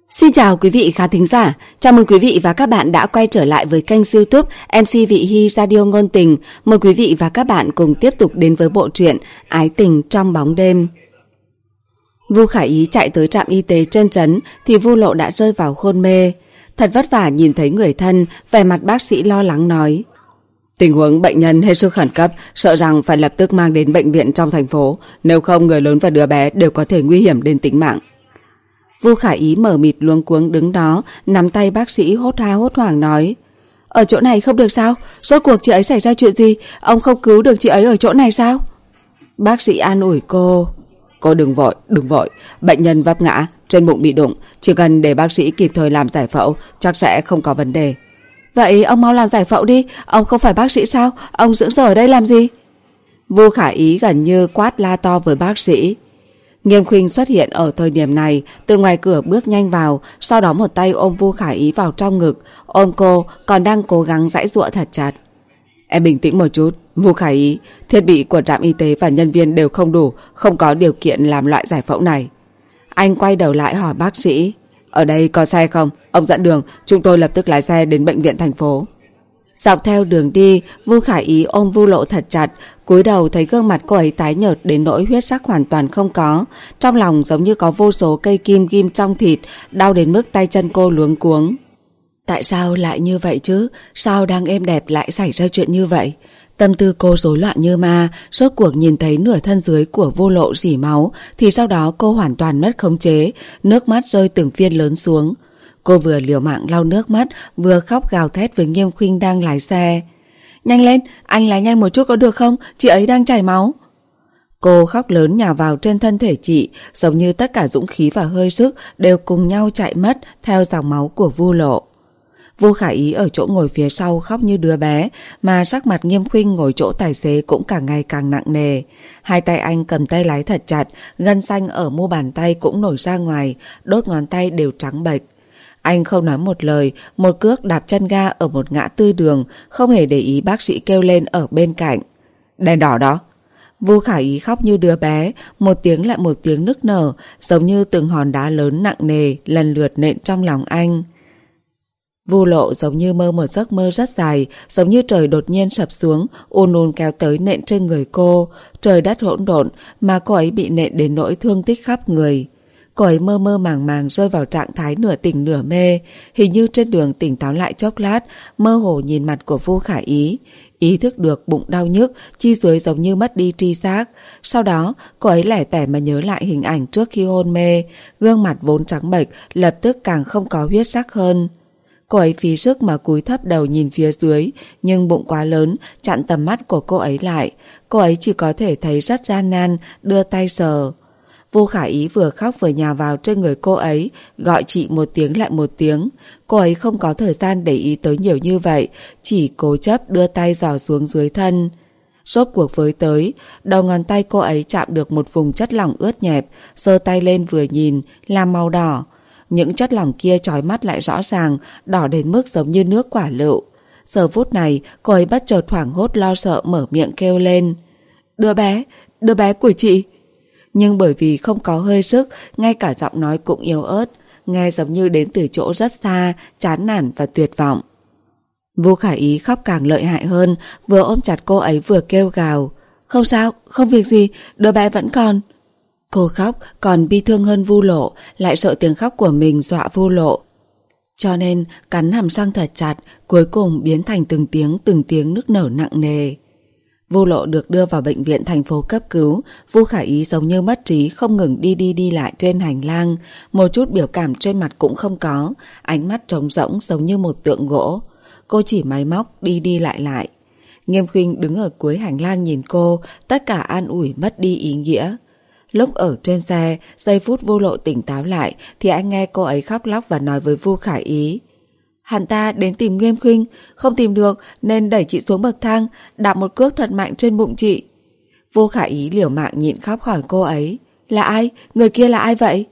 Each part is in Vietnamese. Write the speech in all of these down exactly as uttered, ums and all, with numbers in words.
Xin chào quý vị khán thính giả, chào mừng quý vị và các bạn đã quay trở lại với kênh YouTube em xê Vị Hy Radio Ngôn Tình. Mời quý vị và các bạn cùng tiếp tục đến với bộ truyện Ái Tình Trong Bóng Đêm. Vu Khả Ý chạy tới trạm y tế trên trấn thì Vu Lộ đã rơi vào hôn mê. Thật vất vả nhìn thấy người thân, vẻ mặt bác sĩ lo lắng nói: tình huống bệnh nhân hết sức khẩn cấp, sợ rằng phải lập tức mang đến bệnh viện trong thành phố, nếu không người lớn và đứa bé đều có thể nguy hiểm đến tính mạng. Vu Khả Ý mờ mịt luống cuống đứng đó, nắm tay bác sĩ hốt ha hốt hoảng nói: ở chỗ này không được sao? Rốt cuộc chị ấy xảy ra chuyện gì? Ông không cứu được chị ấy ở chỗ này sao? Bác sĩ an ủi cô: cô đừng vội, đừng vội, bệnh nhân vấp ngã, trên bụng bị đụng, chỉ cần để bác sĩ kịp thời làm giải phẫu, chắc sẽ không có vấn đề. Vậy ông mau làm giải phẫu đi, ông không phải bác sĩ sao? Ông dưỡng giờ ở đây làm gì? Vu Khả Ý gần như quát la to với bác sĩ. Nghiêm Khuynh xuất hiện ở thời điểm này, từ ngoài cửa bước nhanh vào, sau đó một tay ôm Vu Khả Ý vào trong ngực, ôm cô còn đang cố gắng giãy giụa thật chặt. Em bình tĩnh một chút, Vu Khả Ý, thiết bị của trạm y tế và nhân viên đều không đủ, không có điều kiện làm loại giải phẫu này. Anh quay đầu lại hỏi bác sĩ: ở đây có xe không? Ông dẫn đường, chúng tôi lập tức lái xe đến bệnh viện thành phố. Dọc theo đường đi, Vu Khả Ý ôm Vu Lộ thật chặt, cúi đầu thấy gương mặt cô ấy tái nhợt đến nỗi huyết sắc hoàn toàn không có, trong lòng giống như có vô số cây kim ghim trong thịt, đau đến mức tay chân cô luống cuống. Tại sao lại như vậy chứ? Sao đang êm đẹp lại xảy ra chuyện như vậy? Tâm tư cô rối loạn như ma, rốt cuộc nhìn thấy nửa thân dưới của Vu Lộ rỉ máu, thì sau đó cô hoàn toàn mất khống chế, nước mắt rơi từng viên lớn xuống. Cô vừa liều mạng lau nước mắt, vừa khóc gào thét với Nghiêm Khuynh đang lái xe: nhanh lên, anh lái nhanh một chút có được không? Chị ấy đang chảy máu. Cô khóc lớn nhào vào trên thân thể chị, giống như tất cả dũng khí và hơi sức đều cùng nhau chạy mất theo dòng máu của Vu Lộ. Vu Khả Ý ở chỗ ngồi phía sau khóc như đứa bé, mà sắc mặt Nghiêm Khuynh ngồi chỗ tài xế cũng càng ngày càng nặng nề. Hai tay anh cầm tay lái thật chặt, gân xanh ở mu bàn tay cũng nổi ra ngoài, đốt ngón tay đều trắng bệch. Anh không nói một lời, một cước đạp chân ga ở một ngã tư đường, không hề để ý bác sĩ kêu lên ở bên cạnh: đèn đỏ đó. Vu Khả Ý khóc như đứa bé, một tiếng lại một tiếng nức nở, giống như từng hòn đá lớn nặng nề lần lượt nện trong lòng anh. Vu Lộ giống như mơ một giấc mơ rất dài, giống như trời đột nhiên sập xuống, ùn ùn kéo tới nện trên người cô. Trời đất hỗn độn mà cô ấy bị nện đến nỗi thương tích khắp người. Cô ấy mơ mơ màng màng rơi vào trạng thái nửa tỉnh nửa mê, hình như trên đường tỉnh táo lại chốc lát, mơ hồ nhìn mặt của Vu Khả Ý, ý thức được bụng đau nhức, chi dưới giống như mất đi tri giác. Sau đó, cô ấy lẻ tẻ mà nhớ lại hình ảnh trước khi hôn mê, gương mặt vốn trắng bệch lập tức càng không có huyết sắc hơn. Cô ấy phí sức mà cúi thấp đầu nhìn phía dưới, nhưng bụng quá lớn chặn tầm mắt của cô ấy lại, cô ấy chỉ có thể thấy rất gian nan đưa tay sờ. Vu Khả Ý vừa khóc vừa nhào vào trên người cô ấy, gọi chị một tiếng lại một tiếng. Cô ấy không có thời gian để ý tới nhiều như vậy, chỉ cố chấp đưa tay dò xuống dưới thân. Rốt cuộc với tới, đầu ngón tay cô ấy chạm được một vùng chất lỏng ướt nhẹp, giơ tay lên vừa nhìn là màu đỏ. Những chất lỏng kia chói mắt lại rõ ràng, đỏ đến mức giống như nước quả lựu. Giờ phút này, cô ấy bất chợt hoảng hốt lo sợ mở miệng kêu lên: đứa bé, đứa bé của chị. Nhưng bởi vì không có hơi sức, ngay cả giọng nói cũng yếu ớt, nghe giống như đến từ chỗ rất xa, chán nản và tuyệt vọng. Vu Khả Ý khóc càng lợi hại hơn, vừa ôm chặt cô ấy vừa kêu gào: không sao, không việc gì, đứa bé vẫn còn. Cô khóc còn bi thương hơn Vu Lộ, lại sợ tiếng khóc của mình dọa Vu Lộ, cho nên cắn hàm răng thật chặt, cuối cùng biến thành từng tiếng từng tiếng nức nở nặng nề. Vu Lộ được đưa vào bệnh viện thành phố cấp cứu. Vu Khả Ý giống như mất trí, không ngừng đi đi đi lại trên hành lang, một chút biểu cảm trên mặt cũng không có, ánh mắt trống rỗng giống như một tượng gỗ. Cô chỉ máy móc đi đi lại lại. Nghiêm Khuynh đứng ở cuối hành lang nhìn cô, tất cả an ủi mất đi ý nghĩa. Lúc ở trên xe, giây phút Vu Lộ tỉnh táo lại thì anh nghe cô ấy khóc lóc và nói với Vu Khả Ý: hắn ta đến tìm Nghiêm Khuynh, không tìm được nên đẩy chị xuống bậc thang, đạp một cước thật mạnh trên bụng chị. Vu Khả Ý liều mạng nhịn khóc hỏi cô ấy: là ai? Người kia là ai vậy?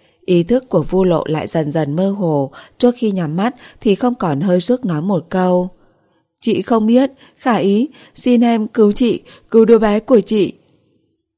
Ý thức của Vu Lộ lại dần dần mơ hồ, trước khi nhắm mắt thì không còn hơi sức nói một câu: chị không biết, Khả Ý, xin em cứu chị, cứu đứa bé của chị.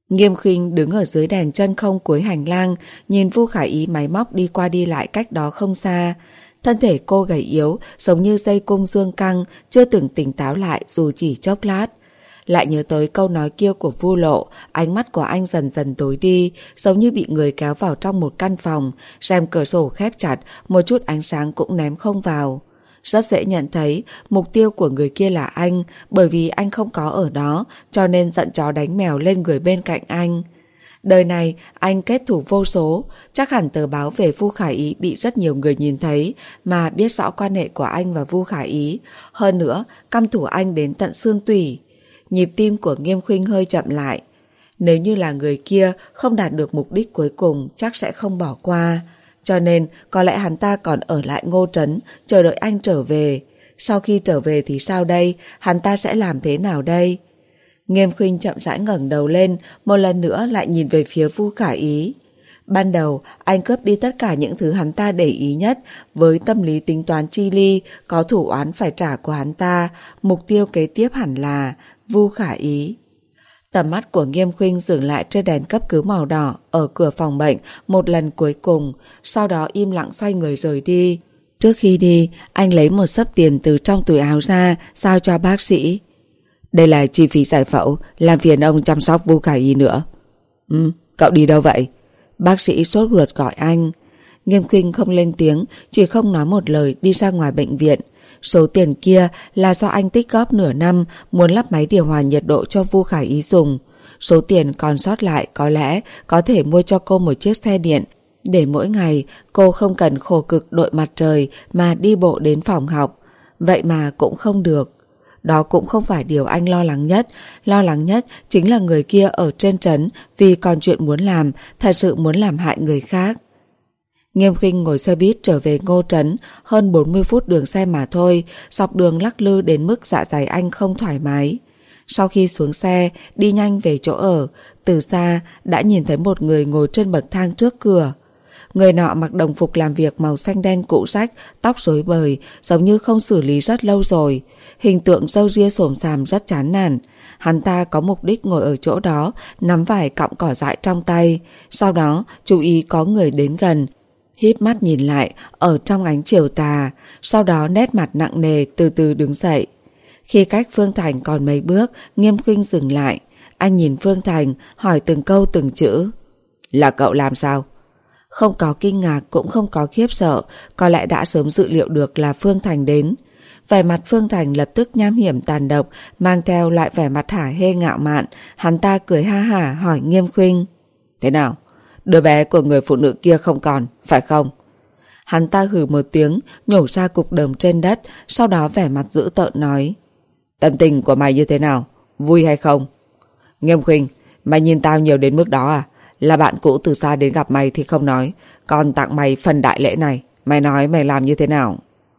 Nghiêm Khuynh đứng ở dưới đèn chân không cuối hành lang, nhìn Vu Khả Ý máy móc đi qua đi lại cách đó không xa. Thân thể cô gầy yếu, giống như dây cung dương căng, chưa từng tỉnh táo lại dù chỉ chốc lát. Lại nhớ tới câu nói kia của Vu Lộ, ánh mắt của anh dần dần tối đi, giống như bị người kéo vào trong một căn phòng, rèm cửa sổ khép chặt, một chút ánh sáng cũng ném không vào. Rất dễ nhận thấy mục tiêu của người kia là anh, bởi vì anh không có ở đó, cho nên giận chó đánh mèo lên người bên cạnh anh. Đời này anh kết thủ vô số, chắc hẳn tờ báo về Vu Khả Ý bị rất nhiều người nhìn thấy mà biết rõ quan hệ của anh và Vu Khả Ý, hơn nữa căm thù anh đến tận xương tủy. Nhịp tim của Nghiêm Khuynh hơi chậm lại. Nếu như là người kia không đạt được mục đích cuối cùng chắc sẽ không bỏ qua. Cho nên có lẽ hắn ta còn ở lại Ngô Trấn chờ đợi anh trở về. Sau khi trở về thì sao đây? Hắn ta sẽ làm thế nào đây? Nghiêm Khuynh chậm rãi ngẩng đầu lên, một lần nữa lại nhìn về phía Vu Khả Ý. Ban đầu anh cướp đi tất cả những thứ hắn ta để ý nhất, với tâm lý tính toán chi ly, có thủ oán phải trả của hắn ta. Mục tiêu kế tiếp hẳn là Vu Khả Ý. Tầm mắt của Nghiêm Khuynh dừng lại trên đèn cấp cứu màu đỏ ở cửa phòng bệnh một lần cuối cùng, sau đó im lặng xoay người rời đi. Trước khi đi, anh lấy một xấp tiền từ trong túi áo ra, giao cho bác sĩ. Đây là chi phí giải phẫu, làm phiền ông chăm sóc Vu Khả Ý nữa. Ừ, cậu đi đâu vậy? Bác sĩ sốt ruột gọi anh. Nghiêm Khuynh không lên tiếng, chỉ không nói một lời đi ra ngoài bệnh viện. Số tiền kia là do anh tích góp nửa năm muốn lắp máy điều hòa nhiệt độ cho Vu Khả Ý dùng. Số tiền còn sót lại có lẽ có thể mua cho cô một chiếc xe điện, để mỗi ngày cô không cần khổ cực đội mặt trời mà đi bộ đến phòng học. Vậy mà cũng không được. Đó cũng không phải điều anh lo lắng nhất. Lo lắng nhất chính là người kia ở trên trấn vì còn chuyện muốn làm, thật sự muốn làm hại người khác. Nghiêm Khuynh ngồi xe buýt trở về Ngô Trấn, hơn bốn mươi phút đường xe mà thôi, dọc đường lắc lư đến mức dạ dày anh không thoải mái. Sau khi xuống xe, đi nhanh về chỗ ở, từ xa đã nhìn thấy một người ngồi trên bậc thang trước cửa. Người nọ mặc đồng phục làm việc màu xanh đen cũ rách, tóc rối bời, giống như không xử lý rất lâu rồi. Hình tượng râu ria xồm xàm rất chán nản. Hắn ta có mục đích ngồi ở chỗ đó, nắm vài cọng cỏ dại trong tay. Sau đó, chú ý có người đến gần, híp mắt nhìn lại ở trong ánh chiều tà. Sau đó nét mặt nặng nề từ từ đứng dậy. Khi cách Phương Thành còn mấy bước, Nghiêm Khuynh dừng lại. Anh nhìn Phương Thành, hỏi từng câu từng chữ. Là cậu làm sao? Không có kinh ngạc cũng không có khiếp sợ, có lẽ đã sớm dự liệu được là Phương Thành đến. Vẻ mặt Phương Thành lập tức nham hiểm tàn độc, mang theo lại vẻ mặt hả hê ngạo mạn. Hắn ta cười ha hả hỏi Nghiêm Khuynh. Thế nào? Đứa bé của người phụ nữ kia không còn, phải không? Hắn ta hừ một tiếng, nhổ ra cục đờm trên đất, sau đó vẻ mặt dữ tợn nói. Tâm tình của mày như thế nào? Vui hay không? Nghiêm Khuynh, mày nhìn tao nhiều đến mức đó à? Là bạn cũ từ xa đến gặp mày thì không nói, còn tặng mày phần đại lễ này, mày nói mày làm như thế nào?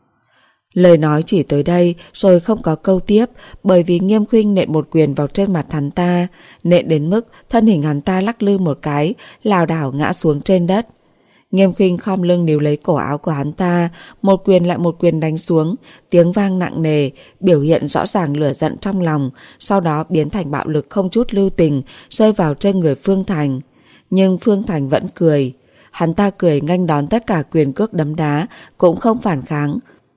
Lời nói chỉ tới đây rồi không có câu tiếp, bởi vì Nghiêm Khuynh nện một quyền vào trên mặt hắn ta, nện đến mức thân hình hắn ta lắc lư một cái, lảo đảo ngã xuống trên đất. Nghiêm Khuynh khom lưng níu lấy cổ áo của hắn ta, một quyền lại một quyền đánh xuống, tiếng vang nặng nề, biểu hiện rõ ràng lửa giận trong lòng, sau đó biến thành bạo lực không chút lưu tình, rơi vào trên người Phương Thành. Nhưng Phương Thành vẫn cười. Hắn ta cười nghênh đón tất cả quyền cước đấm đá, cũng không phản kháng.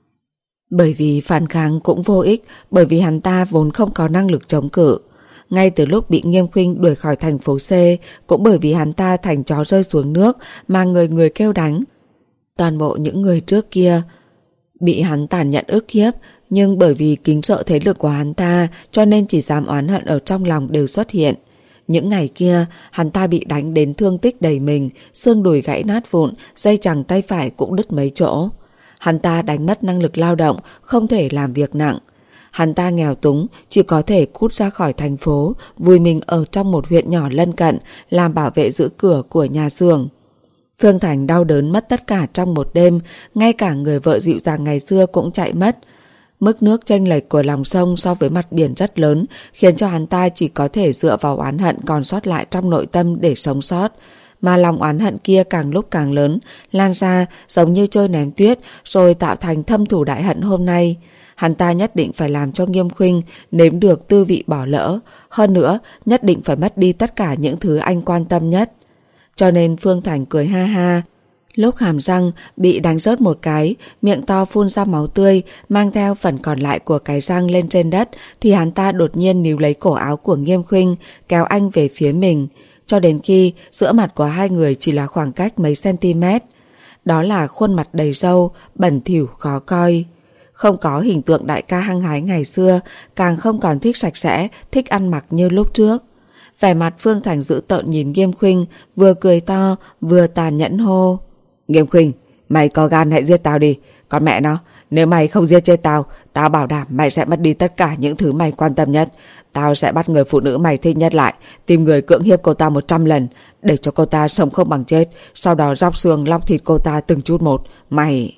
Bởi vì phản kháng cũng vô ích, bởi vì hắn ta vốn không có năng lực chống cự. Ngay từ lúc bị Nghiêm Khuynh đuổi khỏi thành phố C, cũng bởi vì hắn ta thành chó rơi xuống nước mà người người kêu đánh. Toàn bộ những người trước kia bị hắn tàn nhẫn ức hiếp, nhưng bởi vì kính sợ thế lực của hắn ta cho nên chỉ dám oán hận ở trong lòng đều xuất hiện. Những ngày kia, hắn ta bị đánh đến thương tích đầy mình, xương đùi gãy nát vụn, dây chằng tay phải cũng đứt mấy chỗ. Hắn ta đánh mất năng lực lao động, không thể làm việc nặng. Hắn ta nghèo túng, chỉ có thể cút ra khỏi thành phố, vùi mình ở trong một huyện nhỏ lân cận, làm bảo vệ giữ cửa của nhà xưởng. Phương Thành đau đớn mất tất cả trong một đêm, ngay cả người vợ dịu dàng ngày xưa cũng chạy mất. Mức nước chênh lệch của lòng sông so với mặt biển rất lớn, khiến cho hắn ta chỉ có thể dựa vào oán hận còn sót lại trong nội tâm để sống sót. mà lòng oán hận kia càng lúc càng lớn, lan ra giống như chơi ném tuyết rồi tạo thành thâm thù đại hận hôm nay. Hắn ta nhất định phải làm cho Nghiêm Khuynh nếm được tư vị bỏ lỡ, hơn nữa nhất định phải mất đi tất cả những thứ anh quan tâm nhất. Cho nên Phương Thành cười ha ha. Lúc hàm răng bị đánh rớt một cái, miệng to phun ra máu tươi, mang theo phần còn lại của cái răng lên trên đất, thì hắn ta đột nhiên níu lấy cổ áo của Nghiêm Khuynh, kéo anh về phía mình, cho đến khi giữa mặt của hai người chỉ là khoảng cách mấy cm. Đó là khuôn mặt đầy râu, bẩn thỉu khó coi. Không có hình tượng đại ca hăng hái ngày xưa, càng không còn thích sạch sẽ, thích ăn mặc như lúc trước. Vẻ mặt Phương Thành dữ tợn nhìn Nghiêm Khuynh, vừa cười to, vừa tàn nhẫn hô. Nghiêm Khuynh, mày có gan hãy giết tao đi. Con mẹ nó, nếu mày không giết chết tao, tao bảo đảm mày sẽ mất đi tất cả những thứ mày quan tâm nhất. Tao sẽ bắt người phụ nữ mày thích nhất lại, tìm người cưỡng hiếp cô ta một trăm lần, để cho cô ta sống không bằng chết, sau đó róc xương lóc thịt cô ta từng chút một. Mày...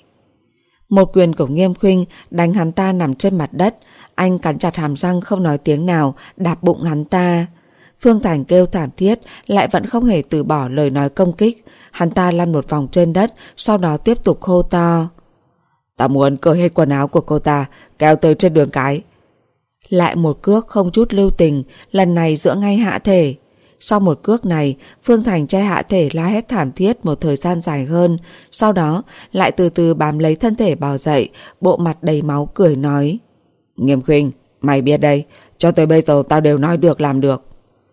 Một quyền của Nghiêm Khuynh đánh hắn ta nằm trên mặt đất. Anh cắn chặt hàm răng không nói tiếng nào, đạp bụng hắn ta. Phương Thành kêu thảm thiết, lại vẫn không hề từ bỏ lời nói công kích. Hắn ta lăn một vòng trên đất, sau đó tiếp tục hô to. Tao muốn cởi hết quần áo của cô ta, kéo tới trên đường cái. Lại một cước không chút lưu tình, lần này giữa ngay hạ thể. Sau một cước này, Phương Thành che hạ thể la hét thảm thiết một thời gian dài hơn, sau đó lại từ từ bám lấy thân thể bò dậy, bộ mặt đầy máu cười nói. Nghiêm Khuynh, mày biết đây, cho tới bây giờ tao đều nói được làm được.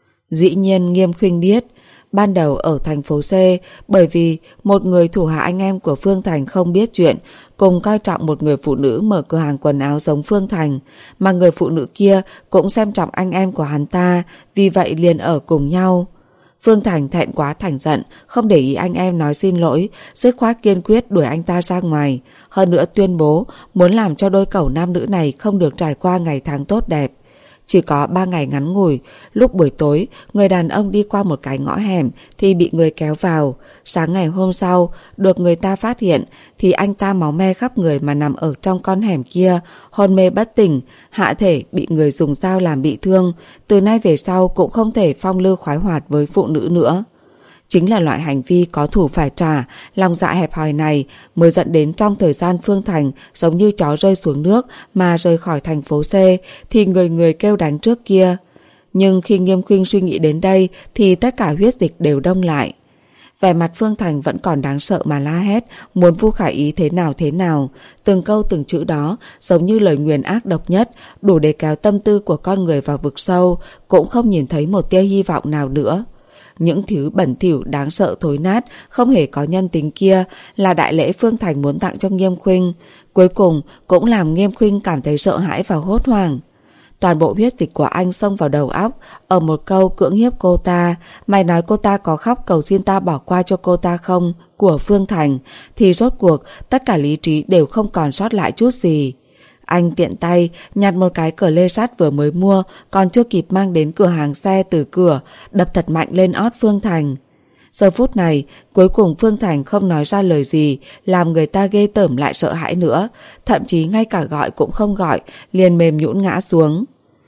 Dĩ nhiên Nghiêm Khuynh biết. Ban đầu ở thành phố C, bởi vì một người thủ hạ anh em của Phương Thành không biết chuyện, cùng coi trọng một người phụ nữ mở cửa hàng quần áo giống Phương Thành, mà người phụ nữ kia cũng xem trọng anh em của hắn ta, vì vậy liền ở cùng nhau. Phương Thành thẹn quá thành giận, không để ý anh em nói xin lỗi, dứt khoát kiên quyết đuổi anh ta ra ngoài, hơn nữa tuyên bố muốn làm cho đôi cẩu nam nữ này không được trải qua ngày tháng tốt đẹp. Chỉ có ba ngày ngắn ngủi, lúc buổi tối, người đàn ông đi qua một cái ngõ hẻm thì bị người kéo vào. Sáng ngày hôm sau, được người ta phát hiện thì anh ta máu me khắp người mà nằm ở trong con hẻm kia, hôn mê bất tỉnh, hạ thể bị người dùng dao làm bị thương. Từ nay về sau cũng không thể phong lưu khoái hoạt với phụ nữ nữa. Chính là loại hành vi có thủ phải trả, lòng dạ hẹp hòi này mới dẫn đến trong thời gian Phương Thành giống như chó rơi xuống nước mà rời khỏi thành phố C thì người người kêu đánh trước kia. Nhưng khi Nghiêm Khuynh suy nghĩ đến đây thì tất cả huyết dịch đều đông lại. Vẻ mặt Phương Thành vẫn còn đáng sợ mà la hét, muốn Vu Khả Ý thế nào thế nào. Từng câu từng chữ đó giống như lời nguyền ác độc nhất, đủ để kéo tâm tư của con người vào vực sâu, cũng không nhìn thấy một tia hy vọng nào nữa. Những thứ bẩn thỉu đáng sợ thối nát, không hề có nhân tính kia là đại lễ Phương Thành muốn tặng cho Nghiêm Khuynh. Cuối cùng cũng làm Nghiêm Khuynh cảm thấy sợ hãi và hốt hoảng. Toàn bộ huyết dịch của anh xông vào đầu óc, ở một câu cưỡng hiếp cô ta, mày nói cô ta có khóc cầu xin ta bỏ qua cho cô ta không, của Phương Thành, thì rốt cuộc tất cả lý trí đều không còn sót lại chút gì. Anh tiện tay nhặt một cái cờ lê sắt vừa mới mua, còn chưa kịp mang đến cửa hàng xe từ cửa, đập thật mạnh lên ót Phương Thành. Giờ phút này, cuối cùng Phương Thành không nói ra lời gì, làm người ta ghê tởm lại sợ hãi nữa, thậm chí ngay cả gọi cũng không gọi, liền mềm nhũn ngã xuống.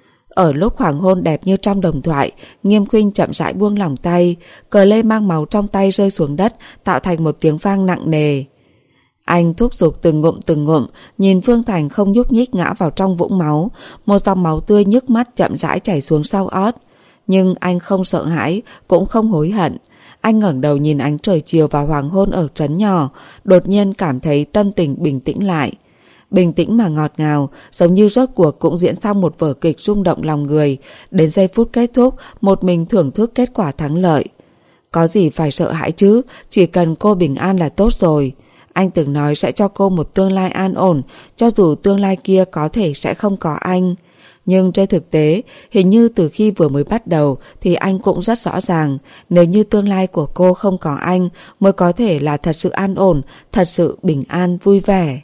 Ở lúc hoàng hôn đẹp như trong đồng thoại, Nghiêm Khuynh chậm rãi buông lỏng tay, cờ lê mang máu trong tay rơi xuống đất, tạo thành một tiếng vang nặng nề. Anh thúc giục từng ngụm từng ngụm, nhìn Phương Thành không nhúc nhích ngã vào trong vũng máu, một dòng máu tươi nhức mắt chậm rãi chảy xuống sau ót. Nhưng anh không sợ hãi, cũng không hối hận. Anh ngẩng đầu nhìn ánh trời chiều và hoàng hôn ở trấn nhỏ, đột nhiên cảm thấy tâm tình bình tĩnh lại. Bình tĩnh mà ngọt ngào, giống như rốt cuộc cũng diễn xong một vở kịch rung động lòng người. Đến giây phút kết thúc, một mình thưởng thức kết quả thắng lợi. Có gì phải sợ hãi chứ, chỉ cần cô bình an là tốt rồi. Anh từng nói sẽ cho cô một tương lai an ổn, cho dù tương lai kia có thể sẽ không có anh. Nhưng trên thực tế, hình như từ khi vừa mới bắt đầu thì anh cũng rất rõ ràng, nếu như tương lai của cô không có anh mới có thể là thật sự an ổn, thật sự bình an, vui vẻ.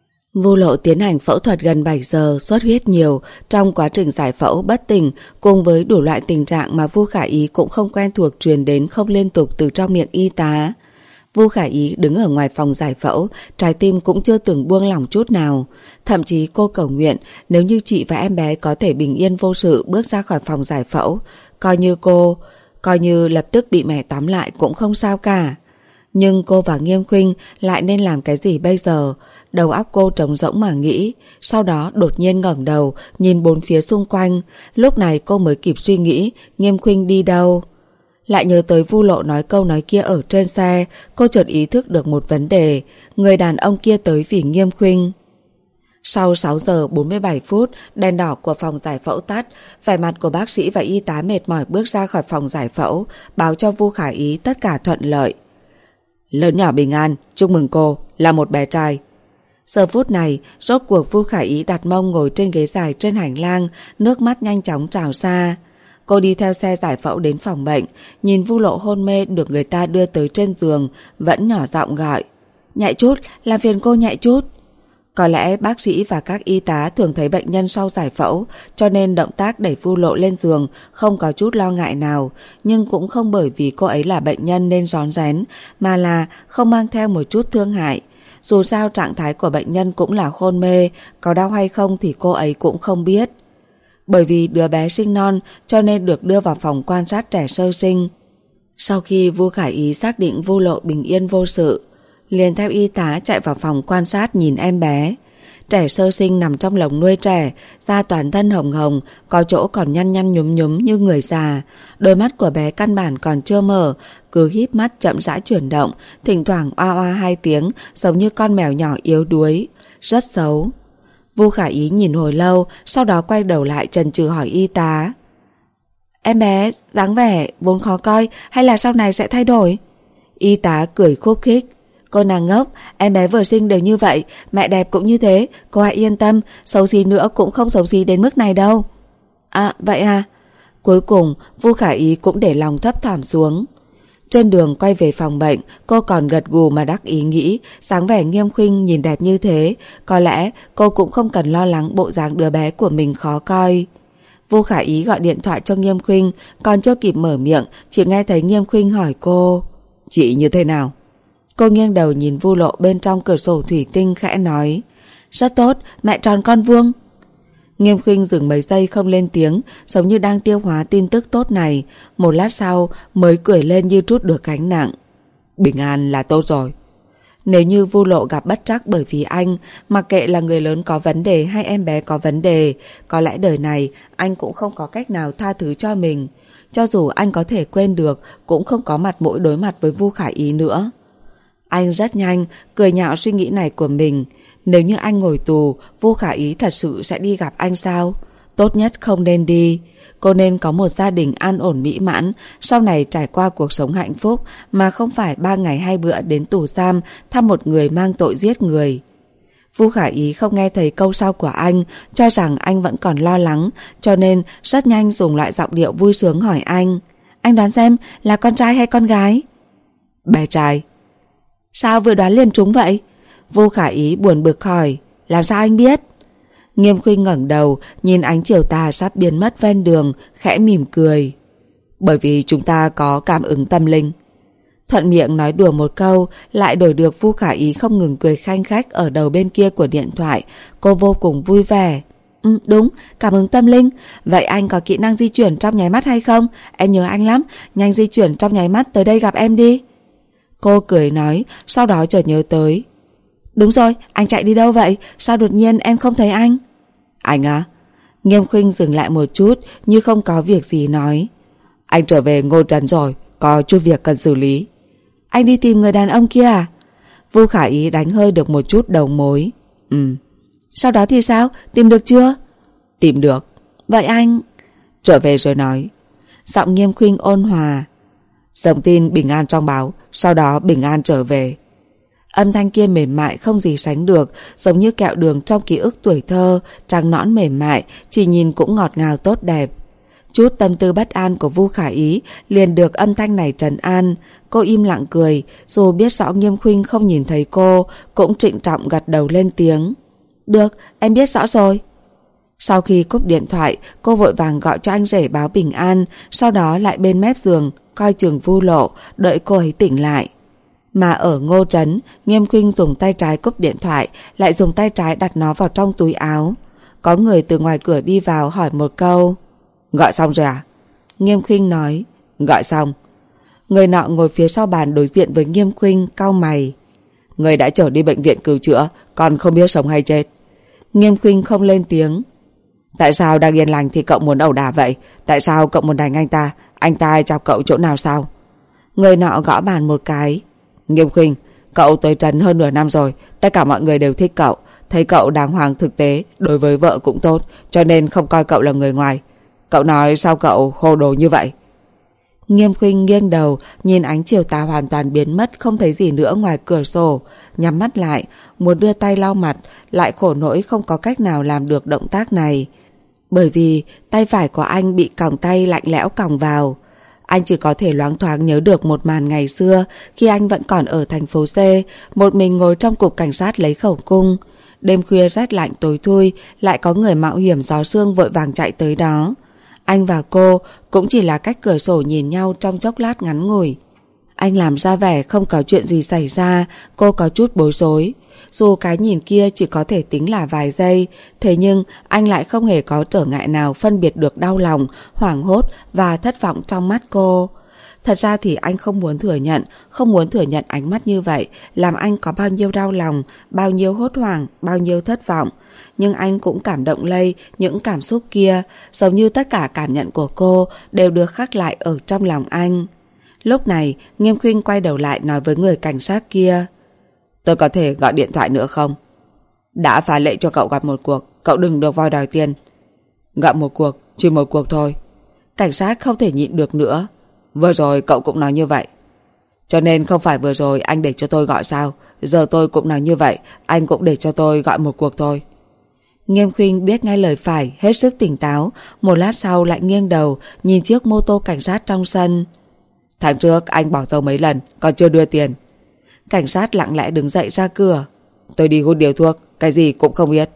Vu Lộ tiến hành phẫu thuật gần bảy giờ, xuất huyết nhiều. Trong quá trình giải phẫu bất tỉnh, cùng với đủ loại tình trạng mà Vu Khả Ý cũng không quen thuộc truyền đến không liên tục từ trong miệng y tá. Vu Khả Ý đứng ở ngoài phòng giải phẫu, trái tim cũng chưa từng buông lỏng chút nào. Thậm chí cô cầu nguyện nếu như chị và em bé có thể bình yên vô sự bước ra khỏi phòng giải phẫu, coi như cô coi như lập tức bị mẹ tóm lại cũng không sao cả. Nhưng cô và Nghiêm Khuynh lại nên làm cái gì bây giờ? Đầu óc cô trống rỗng mà nghĩ. Sau đó đột nhiên ngẩng đầu nhìn bốn phía xung quanh. Lúc này cô mới kịp suy nghĩ Nghiêm Khuynh đi đâu. Lại nhớ tới Vu Lộ nói câu nói kia ở trên xe. Cô chợt ý thức được một vấn đề. Người đàn ông kia tới vì Nghiêm Khuynh. Sau sáu giờ bốn mươi bảy phút, đèn đỏ của phòng giải phẫu tắt. Vẻ mặt của bác sĩ và y tá mệt mỏi bước ra khỏi phòng giải phẫu, báo cho Vu Khả Ý tất cả thuận lợi. Lớn nhỏ bình an, chúc mừng cô, là một bé trai. Giờ phút này, rốt cuộc Vu Khả Ý đặt mông ngồi trên ghế dài trên hành lang, nước mắt nhanh chóng trào ra. Cô đi theo xe giải phẫu đến phòng bệnh, nhìn Vu Lộ hôn mê được người ta đưa tới trên giường, vẫn nhỏ giọng gọi. Nhạy chút, làm phiền cô nhạy chút. Có lẽ bác sĩ và các y tá thường thấy bệnh nhân sau giải phẫu, cho nên động tác đẩy Vu Lộ lên giường không có chút lo ngại nào, nhưng cũng không bởi vì cô ấy là bệnh nhân nên rón rén, mà là không mang theo một chút thương hại. Dù sao trạng thái của bệnh nhân cũng là hôn mê, có đau hay không thì cô ấy cũng không biết. Bởi vì đứa bé sinh non cho nên được đưa vào phòng quan sát trẻ sơ sinh. Sau khi Vu Khả Ý xác định Vu Lộ bình yên vô sự, liền theo y tá chạy vào phòng quan sát nhìn em bé. Trẻ sơ sinh nằm trong lồng nuôi trẻ, da toàn thân hồng hồng, có chỗ còn nhăn nhăn nhúm nhúm như người già. Đôi mắt của bé căn bản còn chưa mở, cứ híp mắt chậm rãi chuyển động, thỉnh thoảng oa oa hai tiếng, giống như con mèo nhỏ yếu đuối. Rất xấu. Vu Khả Ý nhìn hồi lâu, sau đó quay đầu lại chần chừ hỏi y tá. Em bé dáng vẻ vốn khó coi hay là sau này sẽ thay đổi? Y tá cười khúc khích. Cô nàng ngốc, em bé vừa sinh đều như vậy, mẹ đẹp cũng như thế, cô hãy yên tâm, xấu xí nữa cũng không xấu xí đến mức này đâu. À, vậy à? Cuối cùng, Vu Khả Ý cũng để lòng thấp thỏm xuống. Trên đường quay về phòng bệnh, cô còn gật gù mà đắc ý nghĩ, dáng vẻ Nghiêm Khuynh nhìn đẹp như thế, có lẽ cô cũng không cần lo lắng bộ dáng đứa bé của mình khó coi. Vu Khả Ý gọi điện thoại cho Nghiêm Khuynh, còn chưa kịp mở miệng, chỉ nghe thấy Nghiêm Khuynh hỏi cô, chị như thế nào? Cô nghiêng đầu nhìn Vu Lộ bên trong cửa sổ thủy tinh khẽ nói, rất tốt, mẹ tròn con vuông. Nghiêm Khuynh dừng mấy giây không lên tiếng, giống như đang tiêu hóa tin tức tốt này. Một lát sau mới cười lên như trút được gánh nặng. Bình an là tốt rồi. Nếu như Vu Lộ gặp bất trắc bởi vì anh, mặc kệ là người lớn có vấn đề hay em bé có vấn đề, có lẽ đời này anh cũng không có cách nào tha thứ cho mình. Cho dù anh có thể quên được, cũng không có mặt mũi đối mặt với Vu Khả Ý nữa. Anh rất nhanh cười nhạo suy nghĩ này của mình. Nếu như anh ngồi tù, Vu Khả Ý thật sự sẽ đi gặp anh sao? Tốt nhất không nên đi. Cô nên có một gia đình an ổn mỹ mãn, sau này trải qua cuộc sống hạnh phúc, mà không phải ba ngày hai bữa đến tù giam thăm một người mang tội giết người. Vu Khả Ý không nghe thấy câu sau của anh, cho rằng anh vẫn còn lo lắng, cho nên rất nhanh dùng lại giọng điệu vui sướng hỏi anh. Anh đoán xem là con trai hay con gái? Bé trai. Sao vừa đoán liền trúng vậy? Vu Khả Ý buồn bực hỏi. Làm sao anh biết? Nghiêm Khuynh ngẩng đầu nhìn ánh chiều tà sắp biến mất ven đường, khẽ mỉm cười. Bởi vì chúng ta có cảm ứng tâm linh. Thuận miệng nói đùa một câu, lại đổi được Vu Khả Ý không ngừng cười khanh khách ở đầu bên kia của điện thoại. Cô vô cùng vui vẻ. Ừ, đúng, cảm ứng tâm linh. Vậy anh có kỹ năng di chuyển trong nháy mắt hay không? Em nhớ anh lắm, nhanh di chuyển trong nháy mắt tới đây gặp em đi. Cô cười nói, sau đó chợt nhớ tới. Đúng rồi, anh chạy đi đâu vậy? Sao đột nhiên em không thấy anh? Anh à? Nghiêm Khuynh dừng lại một chút, như không có việc gì nói. Anh trở về Ngô Trấn rồi, có chút việc cần xử lý. Anh đi tìm người đàn ông kia à? Vu Khả Ý đánh hơi được một chút đầu mối. Ừ. Sau đó thì sao? Tìm được chưa? Tìm được. Vậy anh... Trở về rồi nói. Giọng Nghiêm Khuynh ôn hòa. Dòng tin bình an trong báo, sau đó bình an trở về. Âm thanh kia mềm mại không gì sánh được, giống như kẹo đường trong ký ức tuổi thơ, trắng nõn mềm mại, chỉ nhìn cũng ngọt ngào tốt đẹp. Chút tâm tư bất an của Vu Khả Ý liền được âm thanh này trấn an. Cô im lặng cười, dù biết rõ Nghiêm Khuynh không nhìn thấy cô, cũng trịnh trọng gật đầu lên tiếng. Được, em biết rõ rồi. Sau khi cúp điện thoại, cô vội vàng gọi cho anh rể báo bình an, sau đó lại bên mép giường coi chừng Vu Lộ, đợi cô ấy tỉnh lại. Mà ở Ngô Trấn, Nghiêm Khuynh dùng tay trái cúp điện thoại, lại dùng tay trái đặt nó vào trong túi áo. Có người từ ngoài cửa đi vào hỏi một câu. Gọi xong rồi à? Nghiêm Khuynh nói. Gọi xong. Người nọ ngồi phía sau bàn đối diện với Nghiêm Khuynh, cau mày. Người đã chở đi bệnh viện cứu chữa, còn không biết sống hay chết. Nghiêm Khuynh không lên tiếng. Tại sao đang yên lành thì cậu muốn ẩu đả vậy? Tại sao cậu muốn đánh anh ta? Anh ta chọc cậu chỗ nào sao? Người nọ gõ bàn một cái. Nghiêm Khuynh, cậu tới trấn hơn nửa năm rồi, tất cả mọi người đều thích cậu, thấy cậu đàng hoàng thực tế, đối với vợ cũng tốt, cho nên không coi cậu là người ngoài. Cậu nói sao cậu khô đồ như vậy? Nghiêm Khuynh nghiêng đầu, nhìn ánh chiều tà hoàn toàn biến mất, không thấy gì nữa ngoài cửa sổ, nhắm mắt lại, muốn đưa tay lau mặt, lại khổ nỗi không có cách nào làm được động tác này. Bởi vì tay phải của anh bị còng tay lạnh lẽo còng vào. Anh chỉ có thể loáng thoáng nhớ được một màn ngày xưa khi anh vẫn còn ở thành phố C, một mình ngồi trong cục cảnh sát lấy khẩu cung. Đêm khuya rét lạnh tối thui, lại có người mạo hiểm gió sương vội vàng chạy tới đó. Anh và cô cũng chỉ là cách cửa sổ nhìn nhau trong chốc lát ngắn ngủi. Anh làm ra vẻ không có chuyện gì xảy ra, cô có chút bối rối. Dù cái nhìn kia chỉ có thể tính là vài giây, thế nhưng anh lại không hề có trở ngại nào phân biệt được đau lòng, hoảng hốt và thất vọng trong mắt cô. Thật ra thì anh không muốn thừa nhận, không muốn thừa nhận ánh mắt như vậy làm anh có bao nhiêu đau lòng, bao nhiêu hốt hoảng, bao nhiêu thất vọng. Nhưng anh cũng cảm động lây những cảm xúc kia, giống như tất cả cảm nhận của cô đều được khắc lại ở trong lòng anh. Lúc này, Nghiêm Khuynh quay đầu lại nói với người cảnh sát kia. Tôi có thể gọi điện thoại nữa không? Đã phá lệ cho cậu gặp một cuộc, cậu đừng được voi đòi tiền. Gặp một cuộc, chỉ một cuộc thôi. Cảnh sát không thể nhịn được nữa. Vừa rồi cậu cũng nói như vậy. Cho nên không phải vừa rồi anh để cho tôi gọi sao? Giờ tôi cũng nói như vậy, anh cũng để cho tôi gọi một cuộc thôi. Nghiêm Khuynh biết ngay lời phải, hết sức tỉnh táo. Một lát sau lại nghiêng đầu, nhìn chiếc mô tô cảnh sát trong sân. Tháng trước anh bỏ dấu mấy lần, còn chưa đưa tiền. Cảnh sát lặng lẽ đứng dậy ra cửa. Tôi đi hút điếu thuốc, cái gì cũng không biết.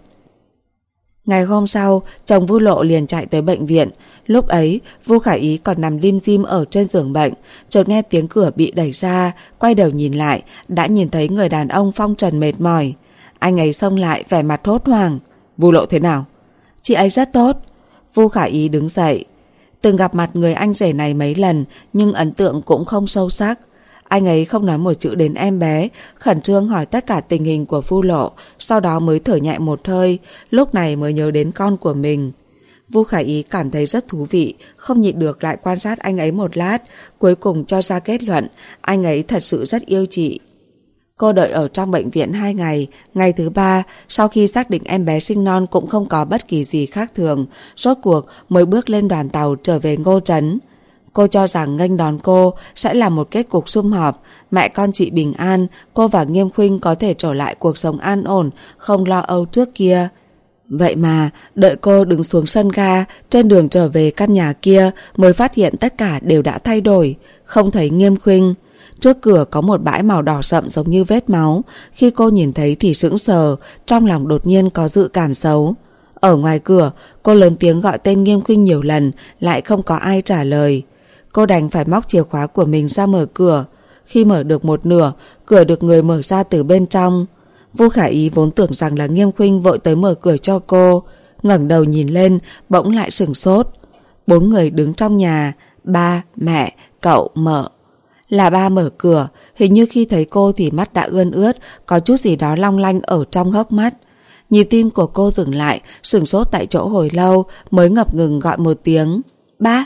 Ngày hôm sau, chồng Vu Lộ liền chạy tới bệnh viện. Lúc ấy, Vu Khả Ý còn nằm lim dim ở trên giường bệnh, chợt nghe tiếng cửa bị đẩy ra, quay đầu nhìn lại, đã nhìn thấy người đàn ông phong trần mệt mỏi. Anh ấy xông lại vẻ mặt hốt hoảng. Vu Lộ thế nào? Chị ấy rất tốt. Vu Khả Ý đứng dậy. Từng gặp mặt người anh rể này mấy lần, nhưng ấn tượng cũng không sâu sắc. Anh ấy không nói một chữ đến em bé, khẩn trương hỏi tất cả tình hình của Vu Lộ, sau đó mới thở nhẹ một hơi, lúc này mới nhớ đến con của mình. Vu Khả Ý cảm thấy rất thú vị, không nhịn được lại quan sát anh ấy một lát, cuối cùng cho ra kết luận, anh ấy thật sự rất yêu chị. Cô đợi ở trong bệnh viện hai ngày, ngày thứ ba, sau khi xác định em bé sinh non cũng không có bất kỳ gì khác thường, rốt cuộc mới bước lên đoàn tàu trở về Ngô Trấn. Cô cho rằng nghênh đón cô sẽ là một kết cục sum họp, mẹ con chị bình an, cô và Nghiêm Khuynh có thể trở lại cuộc sống an ổn, không lo âu trước kia. Vậy mà, đợi cô đứng xuống sân ga, trên đường trở về căn nhà kia mới phát hiện tất cả đều đã thay đổi, không thấy Nghiêm Khuynh. Trước cửa có một bãi màu đỏ sậm giống như vết máu, khi cô nhìn thấy thì sững sờ, trong lòng đột nhiên có dự cảm xấu. Ở ngoài cửa, cô lớn tiếng gọi tên Nghiêm Khuynh nhiều lần, lại không có ai trả lời. Cô đành phải móc chìa khóa của mình ra mở cửa. Khi mở được một nửa, cửa được người mở ra từ bên trong. Vu Khả Ý vốn tưởng rằng là Nghiêm Khuynh vội tới mở cửa cho cô, ngẩng đầu nhìn lên, bỗng lại sửng sốt. Bốn người đứng trong nhà, ba, mẹ, cậu, mợ. Là ba mở cửa, hình như khi thấy cô thì mắt đã ươn ướt, có chút gì đó long lanh ở trong hốc mắt. Nhịp tim của cô dừng lại, sửng sốt tại chỗ hồi lâu, mới ngập ngừng gọi một tiếng. Ba!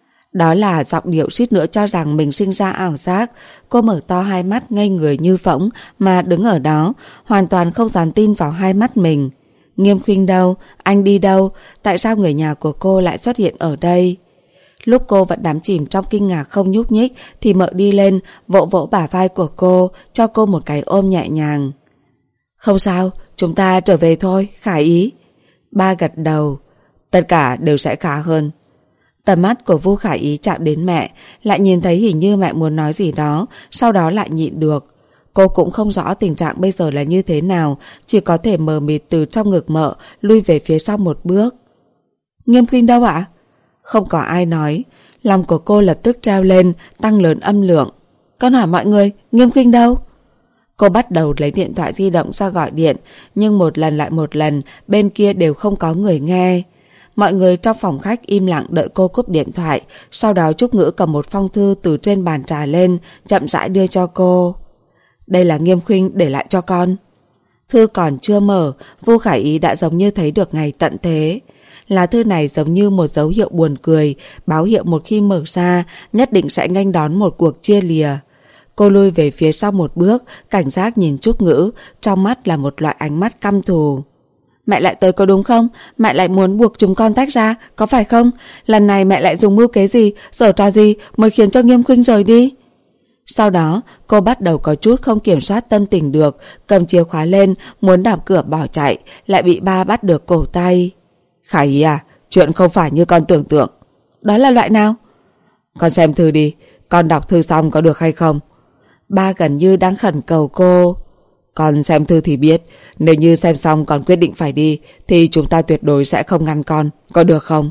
Đó là giọng điệu suýt nữa cho rằng mình sinh ra ảo giác. Cô mở to hai mắt ngây người như phỗng mà đứng ở đó, hoàn toàn không dám tin vào hai mắt mình. Nghiêm Khuynh đâu? Anh đi đâu? Tại sao người nhà của cô lại xuất hiện ở đây? Lúc cô vẫn đắm chìm trong kinh ngạc không nhúc nhích thì mợ đi lên, vỗ vỗ bả vai của cô, cho cô một cái ôm nhẹ nhàng. Không sao, chúng ta trở về thôi, Khả Ý. Ba gật đầu. Tất cả đều sẽ khá hơn. Tầm mắt của Vu Khả Ý chạm đến mẹ, lại nhìn thấy hình như mẹ muốn nói gì đó, sau đó lại nhịn được. Cô cũng không rõ tình trạng bây giờ là như thế nào, chỉ có thể mờ mịt từ trong ngực mợ, lui về phía sau một bước. Nghiêm Khuynh đâu ạ? Không có ai nói. Lòng của cô lập tức treo lên, tăng lớn âm lượng. Con hỏi mọi người, Nghiêm Khuynh đâu? Cô bắt đầu lấy điện thoại di động ra gọi điện, nhưng một lần lại một lần, bên kia đều không có người nghe. Mọi người trong phòng khách im lặng đợi cô cúp điện thoại. Sau đó Trúc Ngữ cầm một phong thư từ trên bàn trà lên, chậm rãi đưa cho cô. Đây là Nghiêm Khuynh để lại cho con. Thư còn chưa mở, Vu Khải Ý đã giống như thấy được ngày tận thế. Lá thư này giống như một dấu hiệu buồn cười, báo hiệu một khi mở ra, nhất định sẽ nghênh đón một cuộc chia lìa. Cô lui về phía sau một bước, cảnh giác nhìn Trúc Ngữ, trong mắt là một loại ánh mắt căm thù. Mẹ lại tới có đúng không? Mẹ lại muốn buộc chúng con tách ra, có phải không? Lần này mẹ lại dùng mưu kế gì, giở trò gì mới khiến cho Nghiêm Khuynh rời đi? Sau đó, cô bắt đầu có chút không kiểm soát tâm tình được, cầm chìa khóa lên, muốn đạp cửa bỏ chạy, lại bị ba bắt được cổ tay. Khải Ý à, chuyện không phải như con tưởng tượng. Đó là loại nào? Con xem thư đi, con đọc thư xong có được hay không? Ba gần như đang khẩn cầu cô. Con xem thư thì biết, nếu như xem xong con quyết định phải đi, thì chúng ta tuyệt đối sẽ không ngăn con, có được không?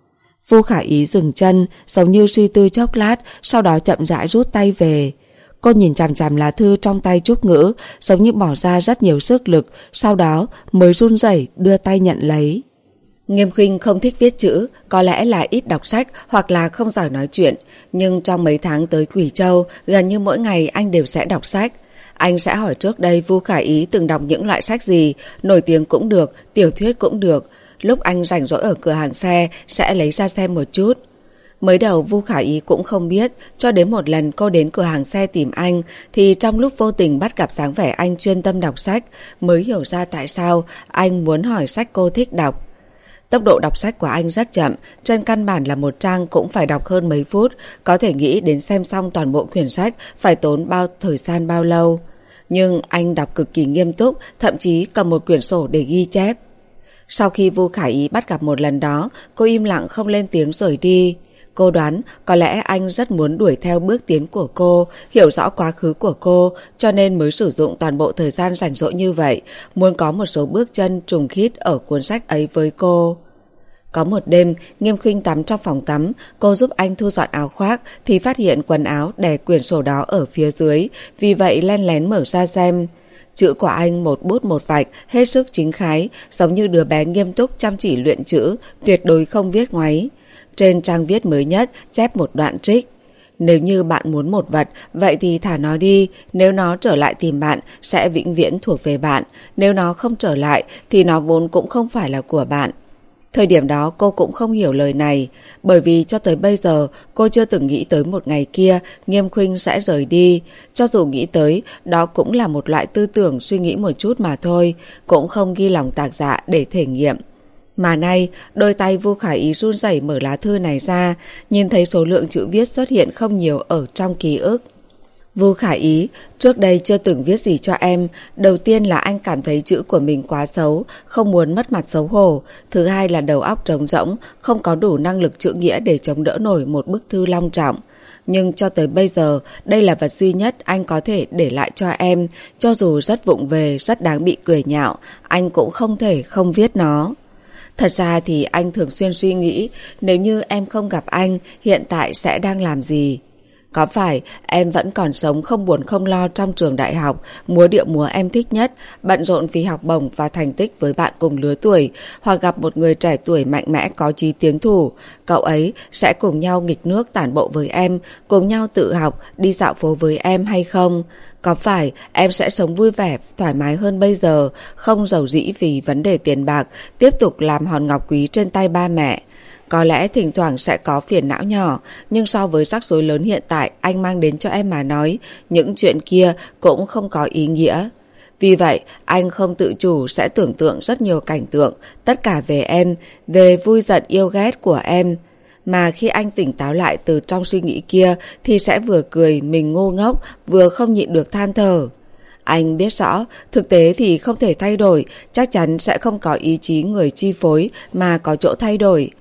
Vu Khải Ý dừng chân, giống như suy tư chốc lát, sau đó chậm rãi rút tay về. Cô nhìn chằm chằm lá thư trong tay Trúc Ngữ, giống như bỏ ra rất nhiều sức lực, sau đó mới run rẩy đưa tay nhận lấy. Nghiêm Khuynh không thích viết chữ, có lẽ là ít đọc sách hoặc là không giỏi nói chuyện, nhưng trong mấy tháng tới Quỷ Châu, gần như mỗi ngày anh đều sẽ đọc sách. Anh sẽ hỏi trước đây Vu Khải Ý từng đọc những loại sách gì, nổi tiếng cũng được, tiểu thuyết cũng được. Lúc anh rảnh rỗi ở cửa hàng xe sẽ lấy ra xem một chút. Mới đầu Vu Khải Ý cũng không biết, cho đến một lần cô đến cửa hàng xe tìm anh thì trong lúc vô tình bắt gặp dáng vẻ anh chuyên tâm đọc sách, mới hiểu ra tại sao anh muốn hỏi sách cô thích đọc. Tốc độ đọc sách của anh rất chậm, trên căn bản là một trang cũng phải đọc hơn mấy phút, có thể nghĩ đến xem xong toàn bộ quyển sách phải tốn bao thời gian bao lâu. Nhưng anh đọc cực kỳ nghiêm túc, thậm chí cầm một quyển sổ để ghi chép. Sau khi Vu Khải Ý bắt gặp một lần đó, cô im lặng không lên tiếng rời đi. Cô đoán có lẽ anh rất muốn đuổi theo bước tiến của cô, hiểu rõ quá khứ của cô, cho nên mới sử dụng toàn bộ thời gian rảnh rỗi như vậy, muốn có một số bước chân trùng khít ở cuốn sách ấy với cô. Có một đêm, Nghiêm Khuynh tắm trong phòng tắm, cô giúp anh thu dọn áo khoác thì phát hiện quần áo đè quyển sổ đó ở phía dưới, vì vậy len lén mở ra xem. Chữ của anh một bút một vạch, hết sức chính khái, giống như đứa bé nghiêm túc chăm chỉ luyện chữ, tuyệt đối không viết ngoáy. Trên trang viết mới nhất chép một đoạn trích. Nếu như bạn muốn một vật, vậy thì thả nó đi, nếu nó trở lại tìm bạn sẽ vĩnh viễn thuộc về bạn, nếu nó không trở lại thì nó vốn cũng không phải là của bạn. Thời điểm đó cô cũng không hiểu lời này, bởi vì cho tới bây giờ cô chưa từng nghĩ tới một ngày kia Nghiêm Khuynh sẽ rời đi. Cho dù nghĩ tới, đó cũng là một loại tư tưởng suy nghĩ một chút mà thôi, cũng không ghi lòng tạc dạ để thể nghiệm. Mà nay, đôi tay Vu Khải Ý run rẩy mở lá thư này ra, nhìn thấy số lượng chữ viết xuất hiện không nhiều ở trong ký ức. Vu Khải Ý, trước đây chưa từng viết gì cho em. Đầu tiên là anh cảm thấy chữ của mình quá xấu, không muốn mất mặt xấu hổ. Thứ hai là đầu óc trống rỗng, không có đủ năng lực chữ nghĩa để chống đỡ nổi một bức thư long trọng. Nhưng cho tới bây giờ, đây là vật duy nhất anh có thể để lại cho em. Cho dù rất vụng về, rất đáng bị cười nhạo, anh cũng không thể không viết nó. Thật ra thì anh thường xuyên suy nghĩ, nếu như em không gặp anh, hiện tại sẽ đang làm gì? Có phải em vẫn còn sống không buồn không lo trong trường đại học, múa điệu múa em thích nhất, bận rộn vì học bổng và thành tích với bạn cùng lứa tuổi, hoặc gặp một người trẻ tuổi mạnh mẽ có chí tiến thủ, cậu ấy sẽ cùng nhau nghịch nước tản bộ với em, cùng nhau tự học, đi dạo phố với em hay không? Có phải em sẽ sống vui vẻ, thoải mái hơn bây giờ, không rầu rĩ vì vấn đề tiền bạc, tiếp tục làm hòn ngọc quý trên tay ba mẹ? Có lẽ thỉnh thoảng sẽ có phiền não nhỏ, nhưng so với rắc rối lớn hiện tại anh mang đến cho em mà nói, những chuyện kia cũng không có ý nghĩa. Vì vậy, anh không tự chủ sẽ tưởng tượng rất nhiều cảnh tượng, tất cả về em, về vui giận yêu ghét của em. Mà khi anh tỉnh táo lại từ trong suy nghĩ kia thì sẽ vừa cười mình ngu ngốc, vừa không nhịn được than thở. Anh biết rõ, thực tế thì không thể thay đổi, chắc chắn sẽ không có ý chí người chi phối mà có chỗ thay đổi.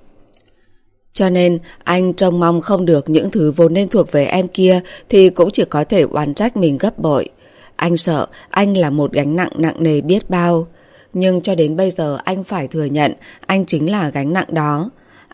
Cho nên anh trông mong không được những thứ vốn nên thuộc về em kia thì cũng chỉ có thể oán trách mình gấp bội. Anh sợ anh là một gánh nặng nặng nề biết bao. Nhưng cho đến bây giờ anh phải thừa nhận anh chính là gánh nặng đó.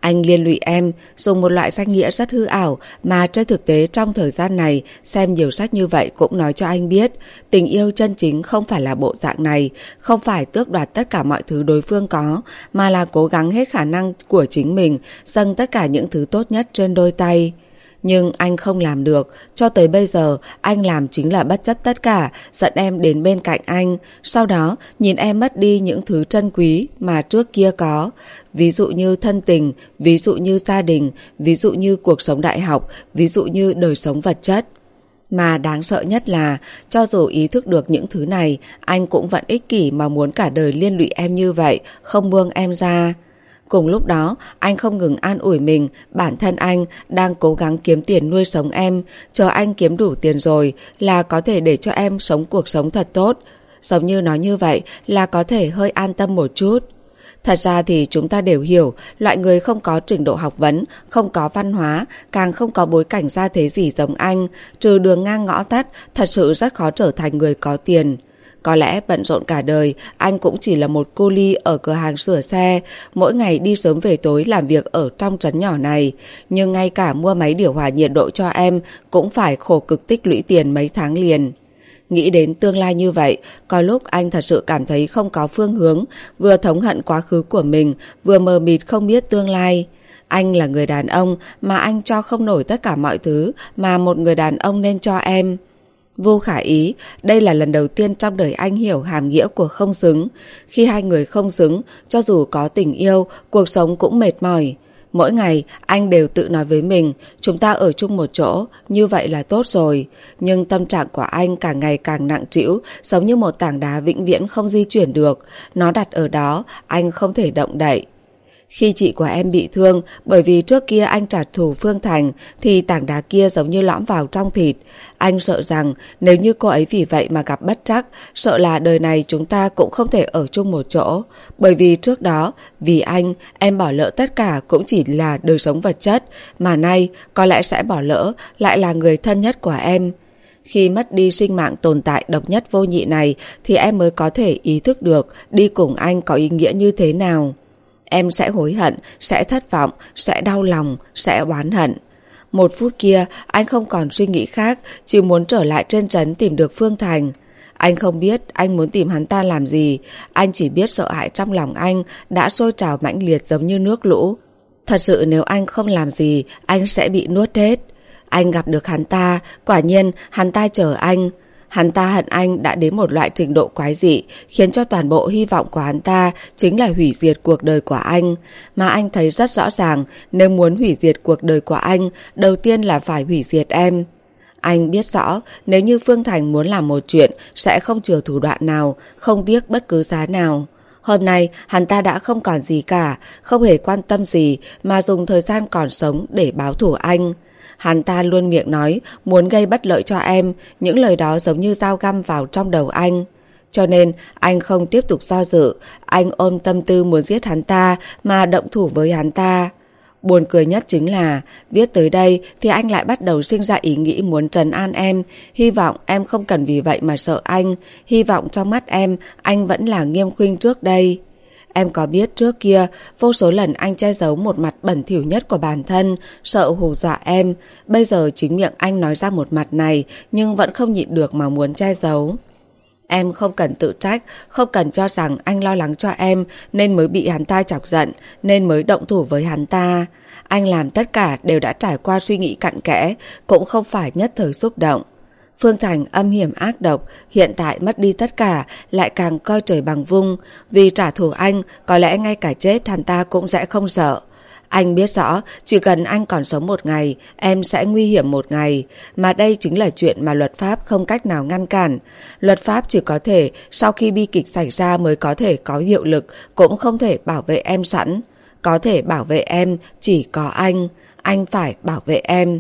Anh liên lụy em, dùng một loại danh nghĩa rất hư ảo mà trên thực tế trong thời gian này xem nhiều sách như vậy cũng nói cho anh biết tình yêu chân chính không phải là bộ dạng này, không phải tước đoạt tất cả mọi thứ đối phương có, mà là cố gắng hết khả năng của chính mình, dâng tất cả những thứ tốt nhất trên đôi tay. Nhưng anh không làm được, cho tới bây giờ anh làm chính là bất chấp tất cả, dẫn em đến bên cạnh anh, sau đó nhìn em mất đi những thứ trân quý mà trước kia có, ví dụ như thân tình, ví dụ như gia đình, ví dụ như cuộc sống đại học, ví dụ như đời sống vật chất. Mà đáng sợ nhất là, cho dù ý thức được những thứ này, anh cũng vẫn ích kỷ mà muốn cả đời liên lụy em như vậy, không buông em ra. Cùng lúc đó, anh không ngừng an ủi mình, bản thân anh đang cố gắng kiếm tiền nuôi sống em, chờ anh kiếm đủ tiền rồi là có thể để cho em sống cuộc sống thật tốt. Giống như nói như vậy là có thể hơi an tâm một chút. Thật ra thì chúng ta đều hiểu, loại người không có trình độ học vấn, không có văn hóa, càng không có bối cảnh gia thế gì giống anh, trừ đường ngang ngõ tắt, thật sự rất khó trở thành người có tiền. Có lẽ bận rộn cả đời, anh cũng chỉ là một cô ly ở cửa hàng sửa xe, mỗi ngày đi sớm về tối làm việc ở trong trấn nhỏ này. Nhưng ngay cả mua máy điều hòa nhiệt độ cho em cũng phải khổ cực tích lũy tiền mấy tháng liền. Nghĩ đến tương lai như vậy, có lúc anh thật sự cảm thấy không có phương hướng, vừa thống hận quá khứ của mình, vừa mờ mịt không biết tương lai. Anh là người đàn ông mà anh cho không nổi tất cả mọi thứ mà một người đàn ông nên cho em. Vô khả ý, đây là lần đầu tiên trong đời anh hiểu hàm nghĩa của không xứng. Khi hai người không xứng, cho dù có tình yêu, cuộc sống cũng mệt mỏi. Mỗi ngày, anh đều tự nói với mình, chúng ta ở chung một chỗ, như vậy là tốt rồi. Nhưng tâm trạng của anh càng ngày càng nặng trĩu, giống như một tảng đá vĩnh viễn không di chuyển được. Nó đặt ở đó, anh không thể động đậy. Khi chị của em bị thương, bởi vì trước kia anh trả thù Phương Thành, thì tảng đá kia giống như lõm vào trong thịt. Anh sợ rằng nếu như cô ấy vì vậy mà gặp bất trắc, sợ là đời này chúng ta cũng không thể ở chung một chỗ. Bởi vì trước đó, vì anh, em bỏ lỡ tất cả cũng chỉ là đời sống vật chất, mà nay có lẽ sẽ bỏ lỡ lại là người thân nhất của em. Khi mất đi sinh mạng tồn tại độc nhất vô nhị này, thì em mới có thể ý thức được đi cùng anh có ý nghĩa như thế nào. Em sẽ hối hận, sẽ thất vọng, sẽ đau lòng, sẽ oán hận. Một phút kia, anh không còn suy nghĩ khác, chỉ muốn trở lại trên trấn tìm được Phương Thành. Anh không biết anh muốn tìm hắn ta làm gì, anh chỉ biết sợ hãi trong lòng anh đã sôi trào mãnh liệt giống như nước lũ. Thật sự nếu anh không làm gì, anh sẽ bị nuốt hết. Anh gặp được hắn ta, quả nhiên hắn ta chờ anh. Hắn ta hận anh đã đến một loại trình độ quái dị, khiến cho toàn bộ hy vọng của hắn ta chính là hủy diệt cuộc đời của anh. Mà anh thấy rất rõ ràng, nếu muốn hủy diệt cuộc đời của anh, đầu tiên là phải hủy diệt em. Anh biết rõ, nếu như Phương Thành muốn làm một chuyện, sẽ không chừa thủ đoạn nào, không tiếc bất cứ giá nào. Hôm nay, hắn ta đã không còn gì cả, không hề quan tâm gì, mà dùng thời gian còn sống để báo thù anh. Hắn ta luôn miệng nói muốn gây bất lợi cho em, những lời đó giống như dao găm vào trong đầu anh. Cho nên anh không tiếp tục do dự, anh ôm tâm tư muốn giết hắn ta mà động thủ với hắn ta. Buồn cười nhất chính là viết tới đây thì anh lại bắt đầu sinh ra ý nghĩ muốn trấn an em, hy vọng em không cần vì vậy mà sợ anh, hy vọng trong mắt em anh vẫn là Nghiêm Khuynh trước đây. Em có biết trước kia, vô số lần anh che giấu một mặt bẩn thỉu nhất của bản thân, sợ hù dọa em. Bây giờ chính miệng anh nói ra một mặt này, nhưng vẫn không nhịn được mà muốn che giấu. Em không cần tự trách, không cần cho rằng anh lo lắng cho em, nên mới bị hắn ta chọc giận, nên mới động thủ với hắn ta. Anh làm tất cả đều đã trải qua suy nghĩ cặn kẽ, cũng không phải nhất thời xúc động. Phương Thành âm hiểm ác độc, hiện tại mất đi tất cả, lại càng coi trời bằng vung. Vì trả thù anh, có lẽ ngay cả chết hắn ta cũng sẽ không sợ. Anh biết rõ, chỉ cần anh còn sống một ngày, em sẽ nguy hiểm một ngày. Mà đây chính là chuyện mà luật pháp không cách nào ngăn cản. Luật pháp chỉ có thể sau khi bi kịch xảy ra mới có thể có hiệu lực, cũng không thể bảo vệ em sẵn. Có thể bảo vệ em chỉ có anh. Anh phải bảo vệ em.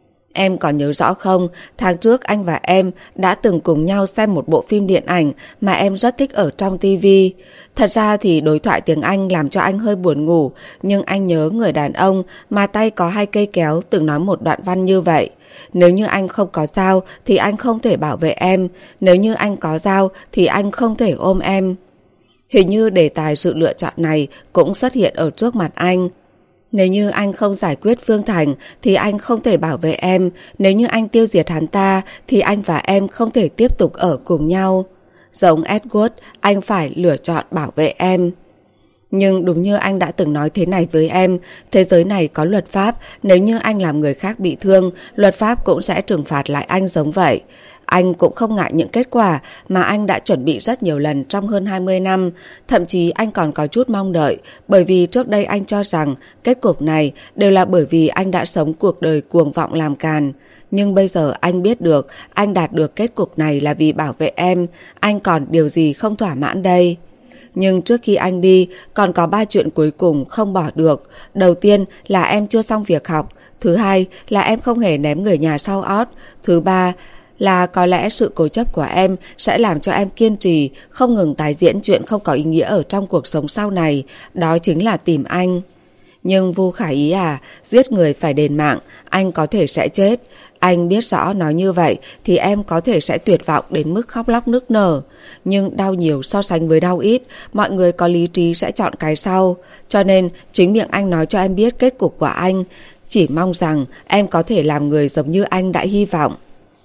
Em còn nhớ rõ không, tháng trước anh và em đã từng cùng nhau xem một bộ phim điện ảnh mà em rất thích ở trong tivi. Thật ra thì đối thoại tiếng Anh làm cho anh hơi buồn ngủ, nhưng anh nhớ người đàn ông mà tay có hai cây kéo từng nói một đoạn văn như vậy. Nếu như anh không có dao thì anh không thể bảo vệ em, nếu như anh có dao thì anh không thể ôm em. Hình như đề tài sự lựa chọn này cũng xuất hiện ở trước mặt anh. Nếu như anh không giải quyết Phương Thành thì anh không thể bảo vệ em. Nếu như anh tiêu diệt hắn ta thì anh và em không thể tiếp tục ở cùng nhau. Giống Edward, anh phải lựa chọn bảo vệ em. Nhưng đúng như anh đã từng nói thế này với em, thế giới này có luật pháp, nếu như anh làm người khác bị thương, luật pháp cũng sẽ trừng phạt lại anh giống vậy. Anh cũng không ngại những kết quả mà anh đã chuẩn bị rất nhiều lần trong hơn hai mươi năm, thậm chí anh còn có chút mong đợi, bởi vì trước đây anh cho rằng kết cục này đều là bởi vì anh đã sống cuộc đời cuồng vọng làm càn. Nhưng bây giờ anh biết được anh đạt được kết cục này là vì bảo vệ em, anh còn điều gì không thỏa mãn đây? Nhưng trước khi anh đi, còn có ba chuyện cuối cùng không bỏ được. Đầu tiên là em chưa xong việc học. Thứ hai là em không hề ném người nhà sau ót. Thứ ba là có lẽ sự cố chấp của em sẽ làm cho em kiên trì, không ngừng tái diễn chuyện không có ý nghĩa ở trong cuộc sống sau này. Đó chính là tìm anh. Nhưng Vu Khả Ý à, giết người phải đền mạng, anh có thể sẽ chết. Anh biết rõ nói như vậy thì em có thể sẽ tuyệt vọng đến mức khóc lóc nức nở. Nhưng đau nhiều so sánh với đau ít, mọi người có lý trí sẽ chọn cái sau. Cho nên chính miệng anh nói cho em biết kết cục của anh. Chỉ mong rằng em có thể làm người giống như anh đã hy vọng.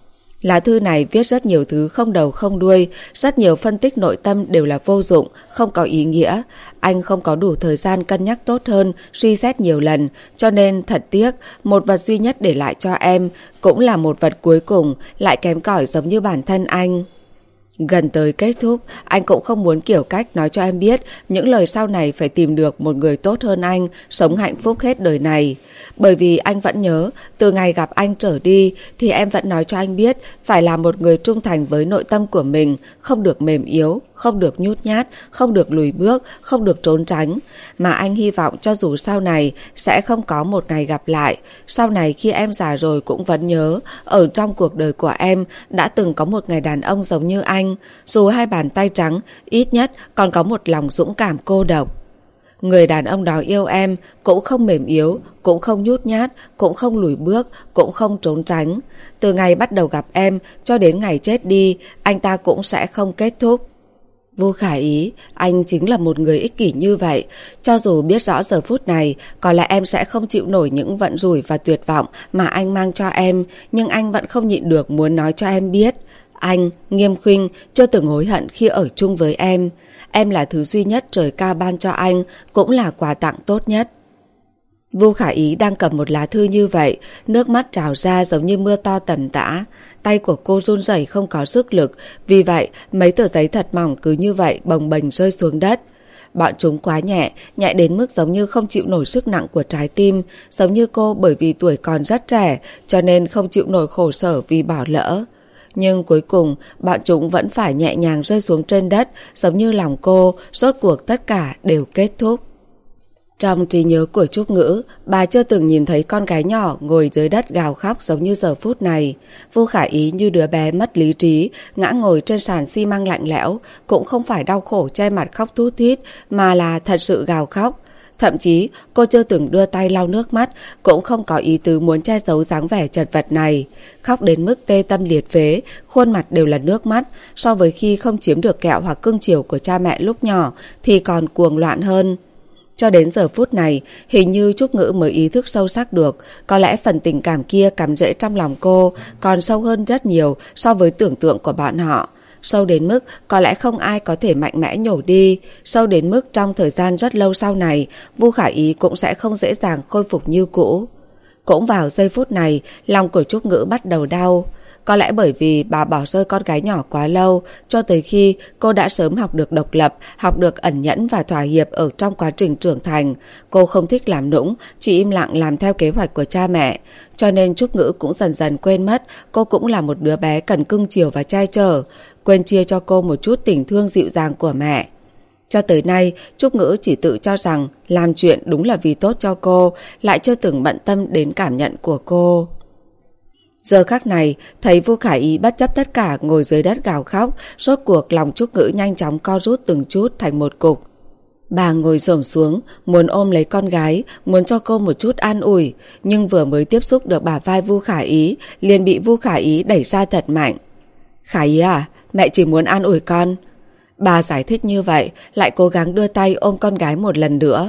Lá thư này viết rất nhiều thứ không đầu không đuôi, rất nhiều phân tích nội tâm đều là vô dụng, không có ý nghĩa. Anh không có đủ thời gian cân nhắc tốt hơn, suy xét nhiều lần, cho nên thật tiếc, một vật duy nhất để lại cho em, cũng là một vật cuối cùng, lại kém cỏi giống như bản thân anh. Gần tới kết thúc, anh cũng không muốn kiểu cách nói cho em biết những lời sau này phải tìm được một người tốt hơn anh, sống hạnh phúc hết đời này. Bởi vì anh vẫn nhớ, từ ngày gặp anh trở đi thì em vẫn nói cho anh biết phải là một người trung thành với nội tâm của mình, không được mềm yếu, không được nhút nhát, không được lùi bước, không được trốn tránh. Mà anh hy vọng cho dù sau này sẽ không có một ngày gặp lại, sau này khi em già rồi cũng vẫn nhớ, ở trong cuộc đời của em đã từng có một người đàn ông giống như anh. Dù hai bàn tay trắng, ít nhất còn có một lòng dũng cảm cô độc. Người đàn ông đó yêu em, cũng không mềm yếu, cũng không nhút nhát, cũng không lùi bước, cũng không trốn tránh. Từ ngày bắt đầu gặp em cho đến ngày chết đi, anh ta cũng sẽ không kết thúc. Vu Khả Ý, anh chính là một người ích kỷ như vậy. Cho dù biết rõ giờ phút này có lẽ em sẽ không chịu nổi những vận rủi và tuyệt vọng mà anh mang cho em, nhưng anh vẫn không nhịn được muốn nói cho em biết. Anh, Nghiêm Khuynh, chưa từng hối hận khi ở chung với em. Em là thứ duy nhất trời cao ban cho anh, cũng là quà tặng tốt nhất. Vu Khả Ý đang cầm một lá thư như vậy, nước mắt trào ra giống như mưa to tầm tã. Tay của cô run rẩy không có sức lực, vì vậy mấy tờ giấy thật mỏng cứ như vậy bồng bềnh rơi xuống đất. Bọn chúng quá nhẹ, nhẹ đến mức giống như không chịu nổi sức nặng của trái tim, giống như cô bởi vì tuổi còn rất trẻ, cho nên không chịu nổi khổ sở vì bỏ lỡ. Nhưng cuối cùng, bọn chúng vẫn phải nhẹ nhàng rơi xuống trên đất, giống như lòng cô, rốt cuộc tất cả đều kết thúc. Trong trí nhớ của Trúc Ngữ, bà chưa từng nhìn thấy con gái nhỏ ngồi dưới đất gào khóc giống như giờ phút này. Vu Khả Ý như đứa bé mất lý trí, ngã ngồi trên sàn xi măng lạnh lẽo, cũng không phải đau khổ che mặt khóc thút thít, mà là thật sự gào khóc. Thậm chí cô chưa từng đưa tay lau nước mắt, cũng không có ý tứ muốn che giấu dáng vẻ chật vật này. Khóc đến mức tê tâm liệt phế, khuôn mặt đều là nước mắt, so với khi không chiếm được kẹo hoặc cưng chiều của cha mẹ lúc nhỏ thì còn cuồng loạn hơn. Cho đến giờ phút này, hình như Trúc Ngữ mới ý thức sâu sắc được, có lẽ phần tình cảm kia cắm rễ trong lòng cô còn sâu hơn rất nhiều so với tưởng tượng của bọn họ. Sâu đến mức có lẽ không ai có thể mạnh mẽ nhổ đi, sâu đến mức trong thời gian rất lâu sau này, Vu Khả Ý cũng sẽ không dễ dàng khôi phục như cũ. Cũng vào giây phút này, lòng của Trúc Ngữ bắt đầu đau. Có lẽ bởi vì bà bỏ rơi con gái nhỏ quá lâu, cho tới khi cô đã sớm học được độc lập, học được ẩn nhẫn và thỏa hiệp ở trong quá trình trưởng thành. Cô không thích làm nũng, chỉ im lặng làm theo kế hoạch của cha mẹ. Cho nên Trúc Ngữ cũng dần dần quên mất cô cũng là một đứa bé cần cưng chiều và che chở, quên chia cho cô một chút tình thương dịu dàng của mẹ. Cho tới nay, Trúc Ngữ chỉ tự cho rằng làm chuyện đúng là vì tốt cho cô, lại chưa từng bận tâm đến cảm nhận của cô. Giờ khắc này, thấy Vu Khả Ý bất chấp tất cả ngồi dưới đất gào khóc, rốt cuộc lòng Trúc Ngữ nhanh chóng co rút từng chút thành một cục. Bà ngồi xổm xuống, muốn ôm lấy con gái, muốn cho cô một chút an ủi, nhưng vừa mới tiếp xúc được bả vai Vu Khả Ý, liền bị Vu Khả Ý đẩy ra thật mạnh. Khả Ý à, mẹ chỉ muốn an ủi con. Bà giải thích như vậy, lại cố gắng đưa tay ôm con gái một lần nữa.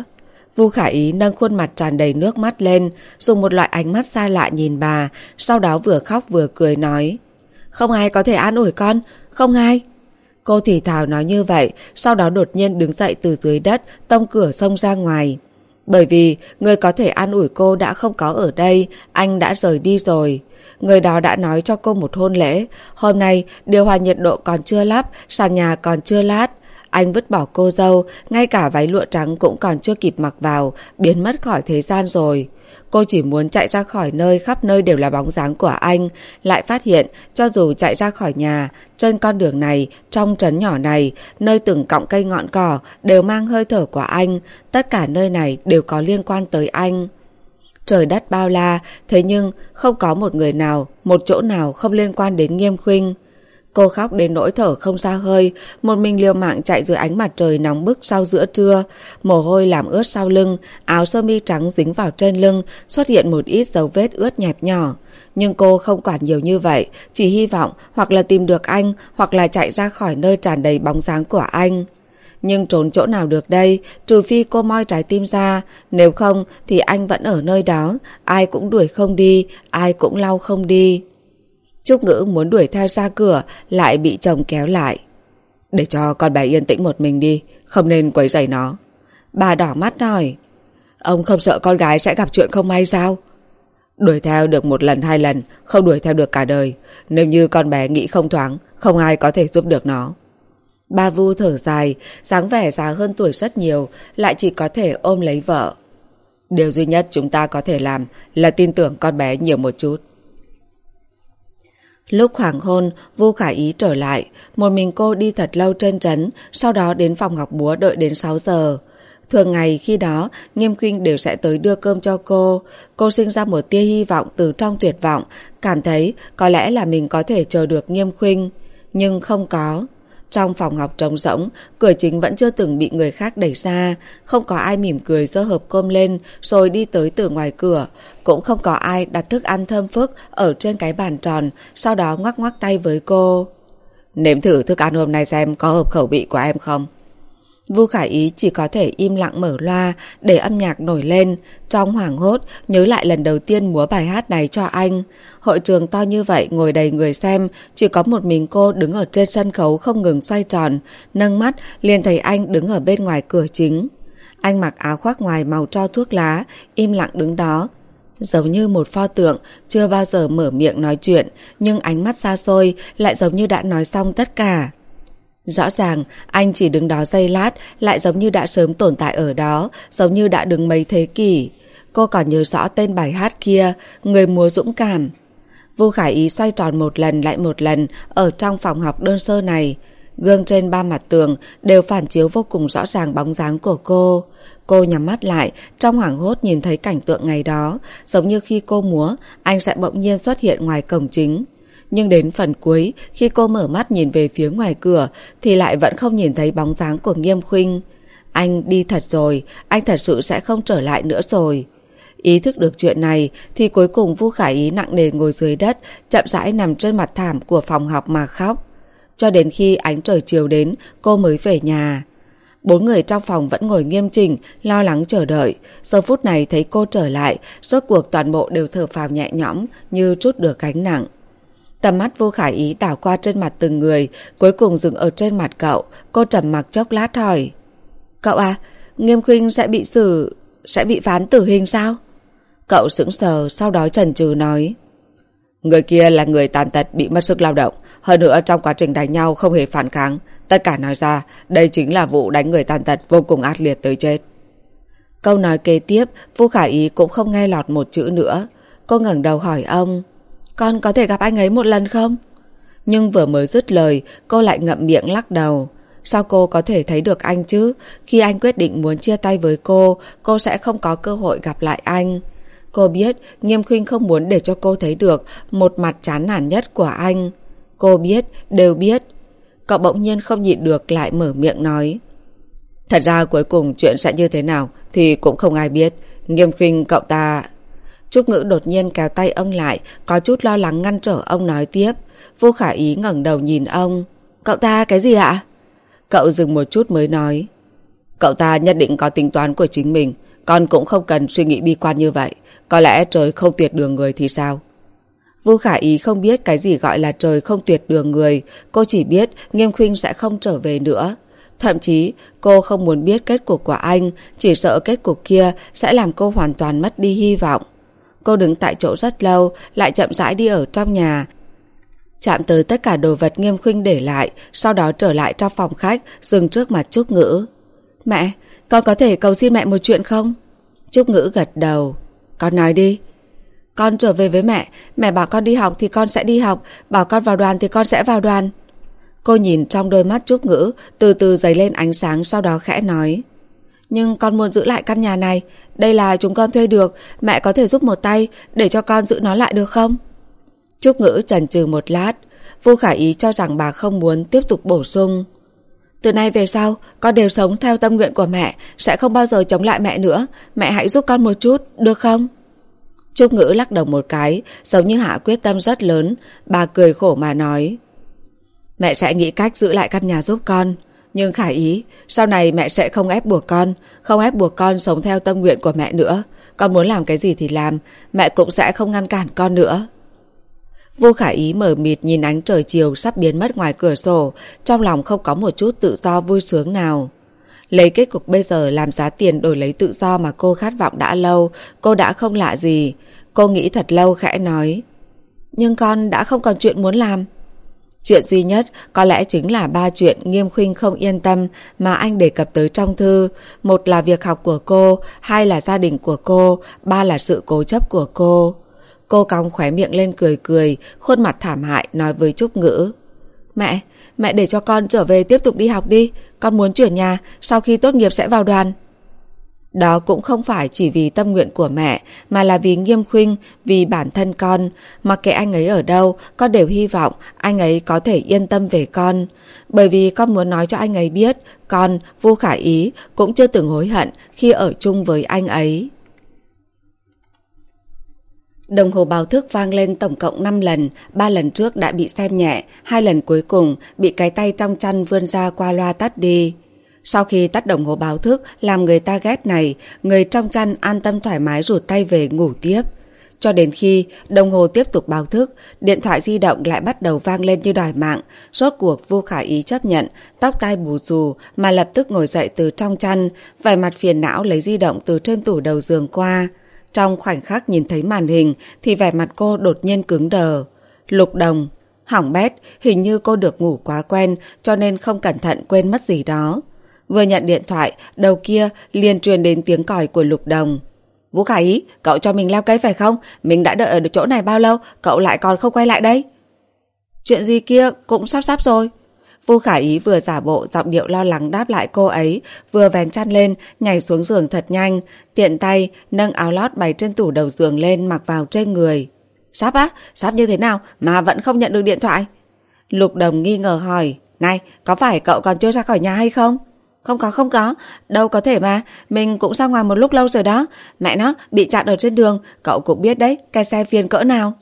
Vu Khả Ý nâng khuôn mặt tràn đầy nước mắt lên, dùng một loại ánh mắt xa lạ nhìn bà, sau đó vừa khóc vừa cười nói: Không ai có thể an ủi con, không ai. Cô thì thào nói như vậy, sau đó đột nhiên đứng dậy từ dưới đất, tông cửa xông ra ngoài. Bởi vì người có thể an ủi cô đã không có ở đây, anh đã rời đi rồi. Người đó đã nói cho cô một hôn lễ. Hôm nay điều hòa nhiệt độ còn chưa lắp, sàn nhà còn chưa lát. Anh vứt bỏ cô dâu, ngay cả váy lụa trắng cũng còn chưa kịp mặc vào, biến mất khỏi thế gian rồi. Cô chỉ muốn chạy ra khỏi nơi khắp nơi đều là bóng dáng của anh, lại phát hiện cho dù chạy ra khỏi nhà, trên con đường này, trong trấn nhỏ này, nơi từng cọng cây ngọn cỏ đều mang hơi thở của anh, tất cả nơi này đều có liên quan tới anh. Trời đất bao la, thế nhưng không có một người nào, một chỗ nào không liên quan đến Nghiêm Khuynh. Cô khóc đến nỗi thở không ra hơi, một mình liều mạng chạy dưới ánh mặt trời nóng bức sau giữa trưa. Mồ hôi làm ướt sau lưng, áo sơ mi trắng dính vào trên lưng, xuất hiện một ít dấu vết ướt nhẹp nhỏ. Nhưng cô không quản nhiều như vậy, chỉ hy vọng hoặc là tìm được anh, hoặc là chạy ra khỏi nơi tràn đầy bóng dáng của anh. Nhưng trốn chỗ nào được đây, trừ phi cô moi trái tim ra, nếu không thì anh vẫn ở nơi đó, ai cũng đuổi không đi, ai cũng lau không đi. Trúc Ngữ muốn đuổi theo ra cửa, lại bị chồng kéo lại. Để cho con bé yên tĩnh một mình đi, không nên quấy rầy nó. Bà đỏ mắt hỏi: Ông không sợ con gái sẽ gặp chuyện không may sao? Đuổi theo được một lần hai lần, không đuổi theo được cả đời. Nếu như con bé nghĩ không thoáng, không ai có thể giúp được nó. Bà Vu thở dài, dáng vẻ già hơn tuổi rất nhiều, lại chỉ có thể ôm lấy vợ. Điều duy nhất chúng ta có thể làm là tin tưởng con bé nhiều một chút. Lúc hoàng hôn, Vu Khả Ý trở lại, một mình cô đi thật lâu trên trấn, sau đó đến phòng Ngọc Búa đợi đến sáu giờ. Thường ngày khi đó, Nghiêm Khuynh đều sẽ tới đưa cơm cho cô. Cô sinh ra một tia hy vọng từ trong tuyệt vọng, cảm thấy có lẽ là mình có thể chờ được Nghiêm Khuynh, nhưng không có. Trong phòng học trống rỗng, cửa chính vẫn chưa từng bị người khác đẩy ra, không có ai mỉm cười giơ hộp cơm lên rồi đi tới từ ngoài cửa, cũng không có ai đặt thức ăn thơm phức ở trên cái bàn tròn, sau đó ngoắc ngoắc tay với cô. Nếm thử thức ăn hôm nay xem có hợp khẩu vị của em không? Vu Khả Ý chỉ có thể im lặng mở loa để âm nhạc nổi lên. Trong hoảng hốt nhớ lại lần đầu tiên múa bài hát này cho anh. Hội trường to như vậy ngồi đầy người xem, chỉ có một mình cô đứng ở trên sân khấu không ngừng xoay tròn. Nâng mắt liền thấy anh đứng ở bên ngoài cửa chính. Anh mặc áo khoác ngoài màu tro thuốc lá, im lặng đứng đó, giống như một pho tượng, chưa bao giờ mở miệng nói chuyện, nhưng ánh mắt xa xôi lại giống như đã nói xong tất cả. Rõ ràng anh chỉ đứng đó giây lát, lại giống như đã sớm tồn tại ở đó, giống như đã đứng mấy thế kỷ. Cô còn nhớ rõ tên bài hát kia, Người múa dũng cảm. Vu Khả Ý xoay tròn một lần lại một lần ở trong phòng học đơn sơ này. Gương trên ba mặt tường đều phản chiếu vô cùng rõ ràng bóng dáng của cô. Cô nhắm mắt lại, trong hoảng hốt nhìn thấy cảnh tượng ngày đó, giống như khi cô múa, anh sẽ bỗng nhiên xuất hiện ngoài cổng chính. Nhưng đến phần cuối, khi cô mở mắt nhìn về phía ngoài cửa, thì lại vẫn không nhìn thấy bóng dáng của Nghiêm Khuynh. Anh đi thật rồi, anh thật sự sẽ không trở lại nữa rồi. Ý thức được chuyện này, thì cuối cùng Vu Khả Ý nặng nề ngồi dưới đất, chậm rãi nằm trên mặt thảm của phòng học mà khóc. Cho đến khi ánh trời chiều đến, cô mới về nhà. Bốn người trong phòng vẫn ngồi nghiêm chỉnh, lo lắng chờ đợi. Giờ phút này thấy cô trở lại, rốt cuộc toàn bộ đều thở phào nhẹ nhõm, như trút được gánh nặng. Tầm mắt Vu Khả Ý đảo qua trên mặt từng người, cuối cùng dừng ở trên mặt cậu. Cô trầm mặc chốc lát hỏi: Cậu à, Nghiêm Khuynh sẽ bị xử... sẽ bị phán tử hình sao? Cậu sững sờ, sau đó chần chừ nói: Người kia là người tàn tật bị mất sức lao động, hơn nữa trong quá trình đánh nhau không hề phản kháng. Tất cả nói ra, đây chính là vụ đánh người tàn tật vô cùng ác liệt tới chết. Câu nói kế tiếp, Vu Khả Ý cũng không nghe lọt một chữ nữa. Cô ngẩng đầu hỏi ông: Con có thể gặp anh ấy một lần không? Nhưng vừa mới dứt lời, cô lại ngậm miệng lắc đầu. Sao cô có thể thấy được anh chứ? Khi anh quyết định muốn chia tay với cô, cô sẽ không có cơ hội gặp lại anh. Cô biết Nghiêm Khuynh không muốn để cho cô thấy được một mặt chán nản nhất của anh. Cô biết, đều biết. Cậu bỗng nhiên không nhịn được lại mở miệng nói: Thật ra cuối cùng chuyện sẽ như thế nào thì cũng không ai biết. Nghiêm Khuynh cậu ta... Trúc Ngữ đột nhiên kéo tay ông lại, có chút lo lắng ngăn trở ông nói tiếp. Vu Khả Ý ngẩng đầu nhìn ông: Cậu ta cái gì ạ? Cậu dừng một chút mới nói: Cậu ta nhất định có tính toán của chính mình. con cũng không cần suy nghĩ bi quan như vậy. Có lẽ trời không tuyệt đường người thì sao? Vu Khả Ý không biết cái gì gọi là trời không tuyệt đường người. Cô chỉ biết Nghiêm Khuynh sẽ không trở về nữa. Thậm chí cô không muốn biết kết cục của anh, chỉ sợ kết cục kia sẽ làm cô hoàn toàn mất đi hy vọng. Cô đứng tại chỗ rất lâu, lại chậm rãi đi ở trong nhà, chạm tới tất cả đồ vật Nghiêm Khuynh để lại, sau đó trở lại trong phòng khách, dừng trước mặt Trúc Ngữ. Mẹ, con có thể cầu xin mẹ một chuyện không? Trúc Ngữ gật đầu. Con nói đi. Con trở về với mẹ, mẹ bảo con đi học thì con sẽ đi học, bảo con vào đoàn thì con sẽ vào đoàn. Cô nhìn trong đôi mắt Trúc Ngữ, từ từ dấy lên ánh sáng, sau đó khẽ nói. Nhưng con muốn giữ lại căn nhà này, đây là chúng con thuê được, mẹ có thể giúp một tay để cho con giữ nó lại được không? Trúc Ngữ chần chừ một lát. Vu Khả Ý cho rằng bà không muốn, tiếp tục bổ sung. Từ nay về sau, con đều sống theo tâm nguyện của mẹ, sẽ không bao giờ chống lại mẹ nữa. Mẹ hãy giúp con một chút, được không? Trúc Ngữ lắc đầu một cái, giống như hạ quyết tâm rất lớn. Bà cười khổ mà nói. Mẹ sẽ nghĩ cách giữ lại căn nhà giúp con. Nhưng Khả Ý, sau này mẹ sẽ không ép buộc con, không ép buộc con sống theo tâm nguyện của mẹ nữa. Con muốn làm cái gì thì làm, mẹ cũng sẽ không ngăn cản con nữa. Vu Khả Ý mờ mịt nhìn ánh trời chiều sắp biến mất ngoài cửa sổ, trong lòng không có một chút tự do vui sướng nào. Lấy kết cục bây giờ làm giá tiền đổi lấy tự do mà cô khát vọng đã lâu, cô đã không lạ gì. Cô nghĩ thật lâu khẽ nói. Nhưng con đã không còn chuyện muốn làm. Chuyện duy nhất có lẽ chính là ba chuyện Nghiêm Khuynh không yên tâm mà anh đề cập tới trong thư. Một là việc học của cô, hai là gia đình của cô, ba là sự cố chấp của cô. Cô cong khóe miệng lên cười cười, khuôn mặt thảm hại nói với Trúc Ngữ. Mẹ, mẹ để cho con trở về tiếp tục đi học đi. Con muốn chuyển nhà, sau khi tốt nghiệp sẽ vào đoàn. Đó cũng không phải chỉ vì tâm nguyện của mẹ, mà là vì Nghiêm Khuynh, vì bản thân con. Mặc kệ anh ấy ở đâu, con đều hy vọng anh ấy có thể yên tâm về con. Bởi vì con muốn nói cho anh ấy biết, con, Vu Khả Ý, cũng chưa từng hối hận khi ở chung với anh ấy. Đồng hồ báo thức vang lên tổng cộng năm lần, ba lần trước đã bị xem nhẹ, hai lần cuối cùng bị cái tay trong chăn vươn ra qua loa tắt đi. Sau khi tắt đồng hồ báo thức làm người ta ghét này, người trong chăn an tâm thoải mái rụt tay về ngủ tiếp. Cho đến khi đồng hồ tiếp tục báo thức, điện thoại di động lại bắt đầu vang lên như đòi mạng. Rốt cuộc Vu Khả Ý chấp nhận, tóc tai bù xù mà lập tức ngồi dậy từ trong chăn, vẻ mặt phiền não lấy di động từ trên tủ đầu giường qua. Trong khoảnh khắc nhìn thấy màn hình thì vẻ mặt cô đột nhiên cứng đờ. Lục Đồng. Hỏng bét, hình như cô được ngủ quá quen cho nên không cẩn thận quên mất gì đó. Vừa nhận điện thoại, đầu kia liền truyền đến tiếng còi của Lục Đồng. Vũ Khả Ý, cậu cho mình leo cây phải không? Mình đã đợi ở chỗ này bao lâu, cậu lại còn không quay lại đây? Chuyện gì kia cũng sắp sắp rồi. Vu Khả Ý vừa giả bộ giọng điệu lo lắng đáp lại cô ấy, vừa vén chăn lên, nhảy xuống giường thật nhanh, tiện tay nâng áo lót bày trên tủ đầu giường lên mặc vào trên người. Sắp á? Sắp như thế nào mà vẫn không nhận được điện thoại? Lục Đồng nghi ngờ hỏi. Này, có phải cậu còn chưa ra khỏi nhà hay không? Không có, không có. Đâu có thể mà. Mình cũng ra ngoài một lúc lâu rồi đó. Mẹ nó bị chặn ở trên đường. Cậu cũng biết đấy, cái xe phiền cỡ nào.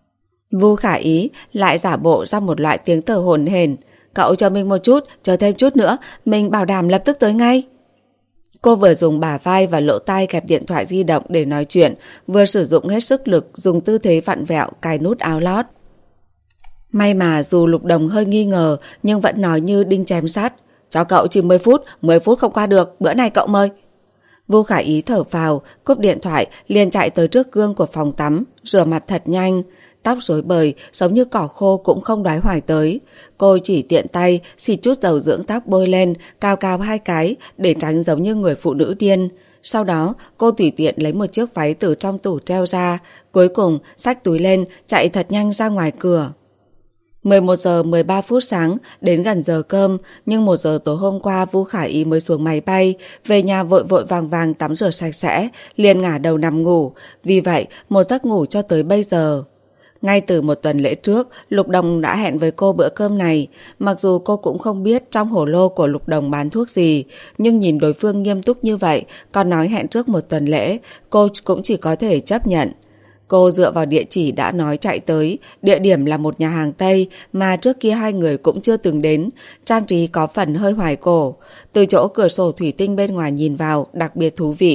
Vu Khả Ý lại giả bộ ra một loại tiếng thở hổn hển. Cậu chờ mình một chút, chờ thêm chút nữa, mình bảo đảm lập tức tới ngay. Cô vừa dùng bả vai và lỗ tai kẹp điện thoại di động để nói chuyện, vừa sử dụng hết sức lực dùng tư thế vặn vẹo cài nút áo lót. May mà dù Lục Đồng hơi nghi ngờ nhưng vẫn nói như đinh chém sắt. Cho cậu chỉ mười phút, mười phút không qua được, bữa này cậu mời. Vu Khả Ý thở phào, cúp điện thoại, liền chạy tới trước gương của phòng tắm, rửa mặt thật nhanh. Tóc rối bời, giống như cỏ khô cũng không đoái hoài tới. Cô chỉ tiện tay, xịt chút dầu dưỡng tóc bôi lên, cao cao hai cái, để tránh giống như người phụ nữ điên. Sau đó, cô tùy tiện lấy một chiếc váy từ trong tủ treo ra, cuối cùng xách túi lên, chạy thật nhanh ra ngoài cửa. mười một giờ mười ba phút sáng, đến gần giờ cơm, nhưng một giờ tối hôm qua Vu Khả Ý mới xuống máy bay, về nhà vội vội vàng vàng tắm rửa sạch sẽ, liền ngả đầu nằm ngủ, vì vậy một giấc ngủ cho tới bây giờ. Ngay từ một tuần lễ trước, Lục Đồng đã hẹn với cô bữa cơm này. Mặc dù cô cũng không biết trong hổ lô của Lục Đồng bán thuốc gì, nhưng nhìn đối phương nghiêm túc như vậy, còn nói hẹn trước một tuần lễ, cô cũng chỉ có thể chấp nhận. Cô dựa vào địa chỉ đã nói chạy tới, địa điểm là một nhà hàng Tây mà trước kia hai người cũng chưa từng đến, trang trí có phần hơi hoài cổ. Từ chỗ cửa sổ thủy tinh bên ngoài nhìn vào đặc biệt thú vị.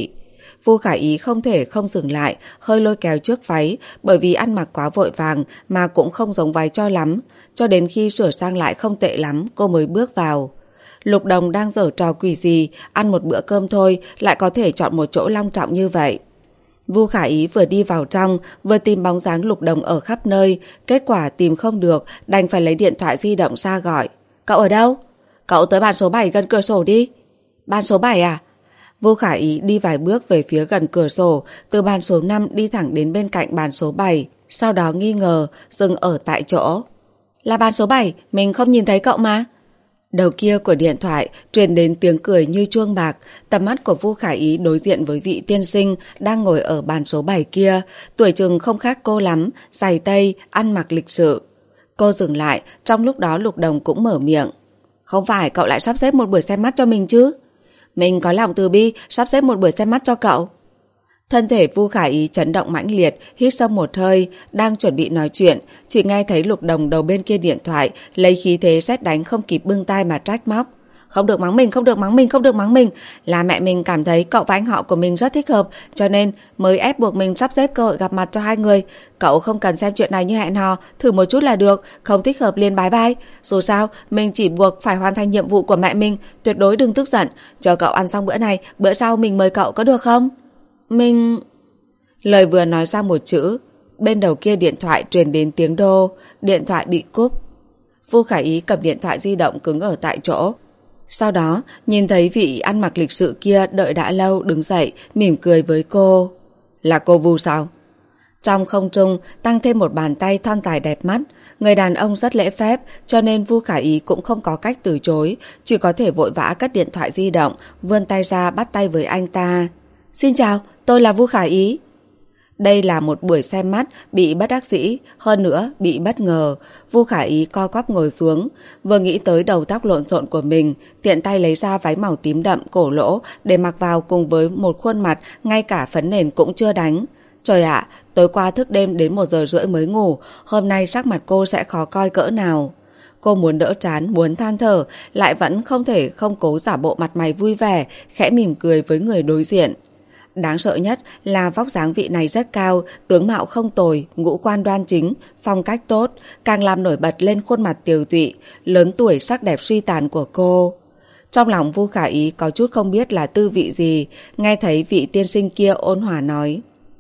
Vu Khả Ý không thể không dừng lại, hơi lôi kéo trước váy, bởi vì ăn mặc quá vội vàng mà cũng không giống váy cho lắm. Cho đến khi sửa sang lại không tệ lắm, cô mới bước vào. Lục Đồng đang giở trò quỷ gì, ăn một bữa cơm thôi lại có thể chọn một chỗ long trọng như vậy. Vu Khả Ý vừa đi vào trong, vừa tìm bóng dáng Lục Đồng ở khắp nơi, kết quả tìm không được, đành phải lấy điện thoại di động ra gọi. Cậu ở đâu? Cậu tới bàn số bảy gần cửa sổ đi. Bàn số bảy à? Vu Khả Ý đi vài bước về phía gần cửa sổ, từ bàn số năm đi thẳng đến bên cạnh bàn số bảy, sau đó nghi ngờ, dừng ở tại chỗ. Là bàn số bảy, mình không nhìn thấy cậu mà. Đầu kia của điện thoại truyền đến tiếng cười như chuông bạc, tầm mắt của Vu Khả Ý đối diện với vị tiên sinh đang ngồi ở bàn số bảy kia, tuổi chừng không khác cô lắm, giày tây, ăn mặc lịch sự. Cô dừng lại, trong lúc đó Lục Đồng cũng mở miệng. Không phải cậu lại sắp xếp một buổi xem mắt cho mình chứ? Mình có lòng từ bi sắp xếp một buổi xem mắt cho cậu. Thân thể Vu Khả Ý chấn động mãnh liệt, hít sâu một hơi, đang chuẩn bị nói chuyện, chỉ nghe thấy Lục Đồng đầu bên kia điện thoại lấy khí thế sét đánh không kịp bưng tai mà trách móc. Không được mắng mình, không được mắng mình, không được mắng mình. Là mẹ mình cảm thấy cậu và anh họ của mình rất thích hợp, cho nên mới ép buộc mình sắp xếp cơ hội gặp mặt cho hai người. Cậu không cần xem chuyện này như hẹn hò, thử một chút là được, không thích hợp liền bye bye. Dù sao, mình chỉ buộc phải hoàn thành nhiệm vụ của mẹ mình, tuyệt đối đừng tức giận. Chờ cậu ăn xong bữa này, bữa sau mình mời cậu có được không? Mình... Lời vừa nói ra một chữ, bên đầu kia điện thoại truyền đến tiếng đô, điện thoại bị cúp. Vu Khả Ý cầm điện thoại di động cứng ở tại chỗ. Sau đó, nhìn thấy vị ăn mặc lịch sự kia đợi đã lâu đứng dậy, mỉm cười với cô. Là cô Vu sao? Trong không trung tăng thêm một bàn tay thon dài đẹp mắt. Người đàn ông rất lễ phép, cho nên Vu Khả Ý cũng không có cách từ chối, chỉ có thể vội vã cất điện thoại di động, vươn tay ra bắt tay với anh ta. Xin chào, tôi là Vu Khả Ý. Đây là một buổi xem mắt bị bất đắc dĩ, hơn nữa bị bất ngờ. Vu Khả Ý co quắp ngồi xuống, vừa nghĩ tới đầu tóc lộn xộn của mình, tiện tay lấy ra váy màu tím đậm cổ lỗ để mặc vào cùng với một khuôn mặt ngay cả phấn nền cũng chưa đánh. Trời ạ, tối qua thức đêm đến một giờ rưỡi mới ngủ, hôm nay sắc mặt cô sẽ khó coi cỡ nào. Cô muốn đỡ trán, muốn than thở, lại vẫn không thể không cố giả bộ mặt mày vui vẻ, khẽ mỉm cười với người đối diện. Đáng sợ nhất là vóc dáng vị này rất cao, tướng mạo không tồi, ngũ quan đoan chính, phong cách tốt, càng làm nổi bật lên khuôn mặt tiều tụy, lớn tuổi sắc đẹp suy tàn của cô. Trong lòng Vu Khả Ý có chút không biết là tư vị gì, nghe thấy vị tiên sinh kia ôn hòa nói.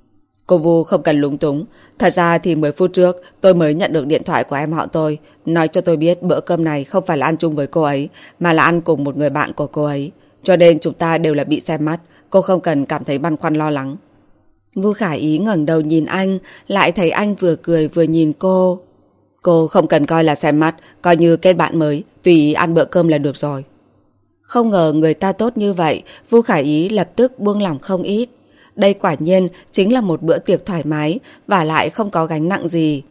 Cô Vu không cần lúng túng, thật ra thì mười phút trước tôi mới nhận được điện thoại của em họ tôi, nói cho tôi biết bữa cơm này không phải là ăn chung với cô ấy, mà là ăn cùng một người bạn của cô ấy, cho nên chúng ta đều là bị xem mắt. Cô không cần cảm thấy băn khoăn lo lắng. Vu Khả Ý ngẩng đầu nhìn anh, lại thấy anh vừa cười vừa nhìn cô. Cô không cần coi là xem mắt, coi như kết bạn mới, tùy ý ăn bữa cơm là được rồi. Không ngờ người ta tốt như vậy, Vu Khả Ý lập tức buông lỏng không ít. Đây quả nhiên chính là một bữa tiệc thoải mái, và lại không có gánh nặng gì.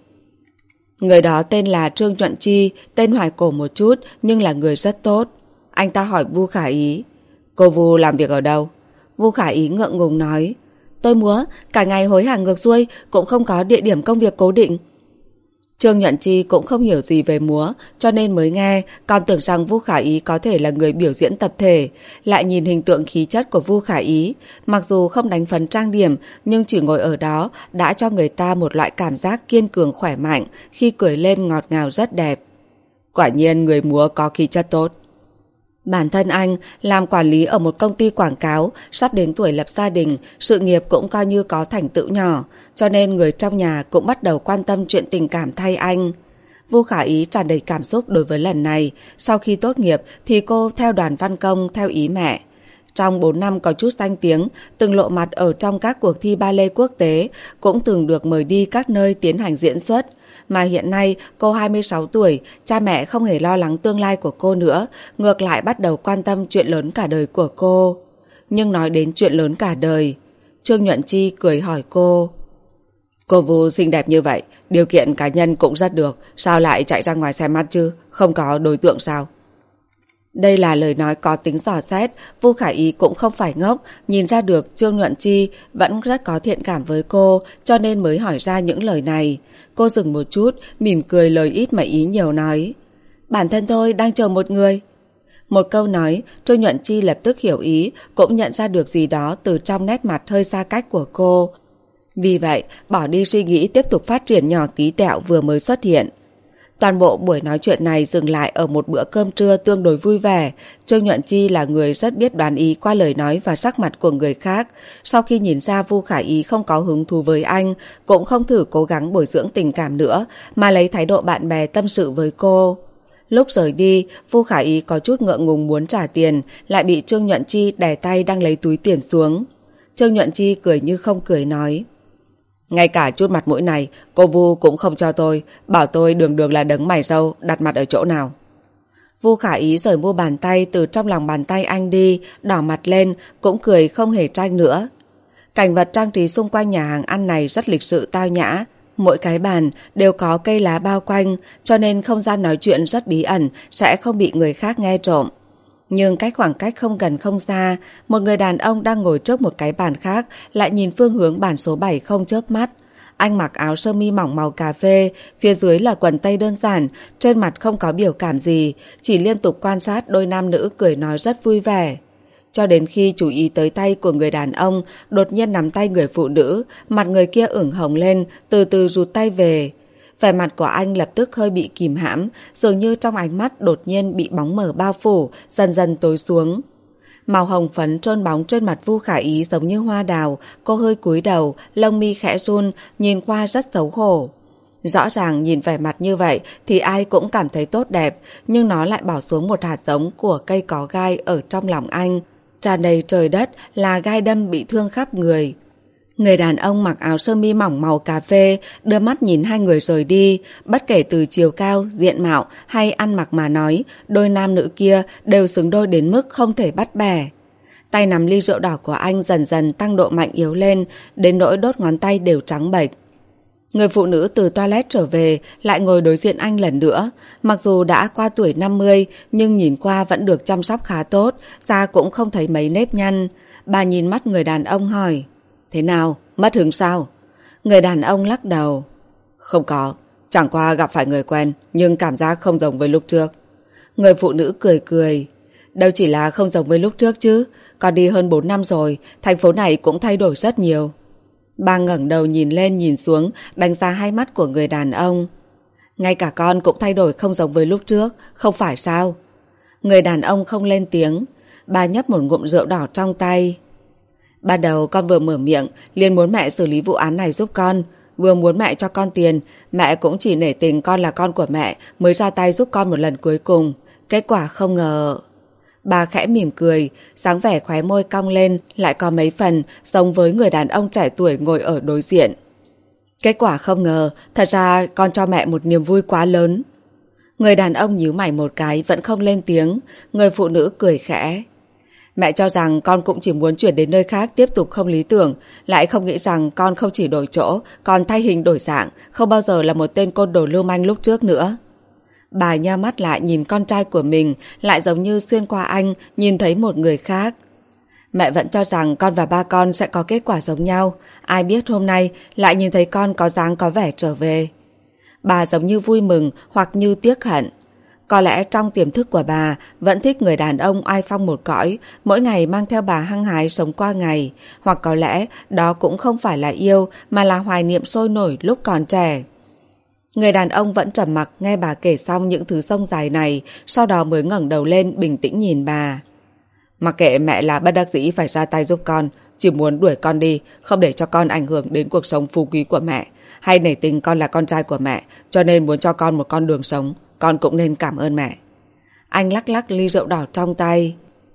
Người đó tên là Trương Nhuận Chi, tên hoài cổ một chút nhưng là người rất tốt. Anh ta hỏi Vu Khả Ý. Cô Vu làm việc ở đâu? Vu Khả Ý ngượng ngùng nói. Tôi múa, cả ngày hối hả ngược xuôi, cũng không có địa điểm công việc cố định. Trương Nhuận Chi cũng không hiểu gì về múa, cho nên mới nghe, còn tưởng rằng Vu Khả Ý có thể là người biểu diễn tập thể. Lại nhìn hình tượng khí chất của Vu Khả Ý, mặc dù không đánh phấn trang điểm, nhưng chỉ ngồi ở đó đã cho người ta một loại cảm giác kiên cường khỏe mạnh, khi cười lên ngọt ngào rất đẹp. Quả nhiên người múa có khí chất tốt. Bản thân anh làm quản lý ở một công ty quảng cáo, sắp đến tuổi lập gia đình, sự nghiệp cũng coi như có thành tựu nhỏ, cho nên người trong nhà cũng bắt đầu quan tâm chuyện tình cảm thay anh. Vu Khả Ý tràn đầy cảm xúc đối với lần này, sau khi tốt nghiệp thì cô theo đoàn văn công theo ý mẹ. Trong bốn năm có chút danh tiếng, từng lộ mặt ở trong các cuộc thi ballet quốc tế, cũng từng được mời đi các nơi tiến hành diễn xuất. Mà hiện nay cô hai mươi sáu tuổi, cha mẹ không hề lo lắng tương lai của cô nữa, ngược lại bắt đầu quan tâm chuyện lớn cả đời của cô. Nhưng nói đến chuyện lớn cả đời, Trương Nhuận Chi cười hỏi cô. Cô Vu xinh đẹp như vậy, điều kiện cá nhân cũng rất được, sao lại chạy ra ngoài xem mắt chứ, không có đối tượng sao? Đây là lời nói có tính dò xét, Vu Khả Ý cũng không phải ngốc, nhìn ra được Trương Nhuận Chi vẫn rất có thiện cảm với cô, cho nên mới hỏi ra những lời này. Cô dừng một chút, mỉm cười lời ít mà ý nhiều nói. Bản thân tôi đang chờ một người. Một câu nói, Trương Nhuận Chi lập tức hiểu ý, cũng nhận ra được gì đó từ trong nét mặt hơi xa cách của cô. Vì vậy, bỏ đi suy nghĩ tiếp tục phát triển nhỏ tí tẹo vừa mới xuất hiện. Toàn bộ buổi nói chuyện này dừng lại ở một bữa cơm trưa tương đối vui vẻ. Trương Nhuận Chi là người rất biết đoán ý qua lời nói và sắc mặt của người khác. Sau khi nhìn ra Vu Khả Ý không có hứng thú với anh, cũng không thử cố gắng bồi dưỡng tình cảm nữa, mà lấy thái độ bạn bè tâm sự với cô. Lúc rời đi, Vu Khả Ý có chút ngượng ngùng muốn trả tiền, lại bị Trương Nhuận Chi đè tay đang lấy túi tiền xuống. Trương Nhuận Chi cười như không cười nói: ngay cả chút mặt mũi này cô Vu cũng không cho tôi, bảo tôi đường đường là đấng mày râu, đặt mặt ở chỗ nào. Vu Khả Ý rời mu bàn tay từ trong lòng bàn tay anh đi, đỏ mặt lên, cũng cười không hề tranh nữa. Cảnh vật trang trí xung quanh nhà hàng ăn này rất lịch sự tao nhã. Mỗi cái bàn đều có cây lá bao quanh, cho nên không gian nói chuyện rất bí ẩn, sẽ không bị người khác nghe trộm. Nhưng cách khoảng cách không gần không xa, một người đàn ông đang ngồi trước một cái bàn khác lại nhìn phương hướng bàn số bảy không chớp mắt. Anh mặc áo sơ mi mỏng màu cà phê, phía dưới là quần tây đơn giản, trên mặt không có biểu cảm gì, chỉ liên tục quan sát đôi nam nữ cười nói rất vui vẻ. Cho đến khi chú ý tới tay của người đàn ông, đột nhiên nắm tay người phụ nữ, mặt người kia ửng hồng lên, từ từ rụt tay về. Vẻ mặt của anh lập tức hơi bị kìm hãm, dường như trong ánh mắt đột nhiên bị bóng mờ bao phủ, dần dần tối xuống. Màu hồng phấn trơn bóng trên mặt Vu Khả Ý giống như hoa đào, cô hơi cúi đầu, lông mi khẽ run, nhìn qua rất xấu hổ. Rõ ràng nhìn vẻ mặt như vậy thì ai cũng cảm thấy tốt đẹp, nhưng nó lại bỏ xuống một hạt giống của cây có gai ở trong lòng anh. Tràn đầy trời đất là gai đâm bị thương khắp người. Người đàn ông mặc áo sơ mi mỏng màu cà phê đưa mắt nhìn hai người rời đi. Bất kể từ chiều cao, diện mạo hay ăn mặc mà nói, đôi nam nữ kia đều xứng đôi đến mức không thể bắt bẻ. Tay nắm ly rượu đỏ của anh dần dần tăng độ mạnh yếu lên, đến nỗi đốt ngón tay đều trắng bệch. Người phụ nữ từ toilet trở về lại ngồi đối diện anh lần nữa. Mặc dù đã qua tuổi năm mươi nhưng nhìn qua vẫn được chăm sóc khá tốt, da cũng không thấy mấy nếp nhăn. Bà nhìn mắt người đàn ông hỏi: thế nào, mất hứng sao? Người đàn ông lắc đầu: không có, chẳng qua gặp phải người quen, nhưng cảm giác không giống với lúc trước. Người phụ nữ cười cười: đâu chỉ là không giống với lúc trước chứ, con đi hơn bốn năm rồi, thành phố này cũng thay đổi rất nhiều. Bà ngẩng đầu nhìn lên nhìn xuống, đánh giá hai mắt của người đàn ông. Ngay cả con cũng thay đổi không giống với lúc trước, không phải sao? Người đàn ông không lên tiếng. Bà nhấp một ngụm rượu đỏ trong tay. Ban đầu con vừa mở miệng liền muốn mẹ xử lý vụ án này giúp con, vừa muốn mẹ cho con tiền, mẹ cũng chỉ nể tình con là con của mẹ mới ra tay giúp con một lần cuối cùng. Kết quả không ngờ... Bà khẽ mỉm cười, dáng vẻ khóe môi cong lên lại có mấy phần giống với người đàn ông trẻ tuổi ngồi ở đối diện. Kết quả không ngờ, thật ra con cho mẹ một niềm vui quá lớn. Người đàn ông nhíu mày một cái vẫn không lên tiếng. Người phụ nữ cười khẽ: mẹ cho rằng con cũng chỉ muốn chuyển đến nơi khác tiếp tục không lý tưởng, lại không nghĩ rằng con không chỉ đổi chỗ, còn thay hình đổi dạng, không bao giờ là một tên côn đồ lưu manh lúc trước nữa. Bà nheo mắt lại nhìn con trai của mình, lại giống như xuyên qua anh nhìn thấy một người khác. Mẹ vẫn cho rằng con và ba con sẽ có kết quả giống nhau, ai biết hôm nay lại nhìn thấy con có dáng có vẻ trở về. Bà giống như vui mừng hoặc như tiếc hận. Có lẽ trong tiềm thức của bà vẫn thích người đàn ông oai phong một cõi, mỗi ngày mang theo bà hăng hái sống qua ngày. Hoặc có lẽ đó cũng không phải là yêu, mà là hoài niệm sôi nổi lúc còn trẻ. Người đàn ông vẫn trầm mặc nghe bà kể xong những thứ sông dài này, sau đó mới ngẩng đầu lên bình tĩnh nhìn bà. Mặc kệ mẹ là bất đắc dĩ phải ra tay giúp con, chỉ muốn đuổi con đi, không để cho con ảnh hưởng đến cuộc sống phú quý của mẹ, hay nể tình con là con trai của mẹ, cho nên muốn cho con một con đường sống, con cũng nên cảm ơn mẹ. Anh lắc lắc ly rượu đỏ trong tay.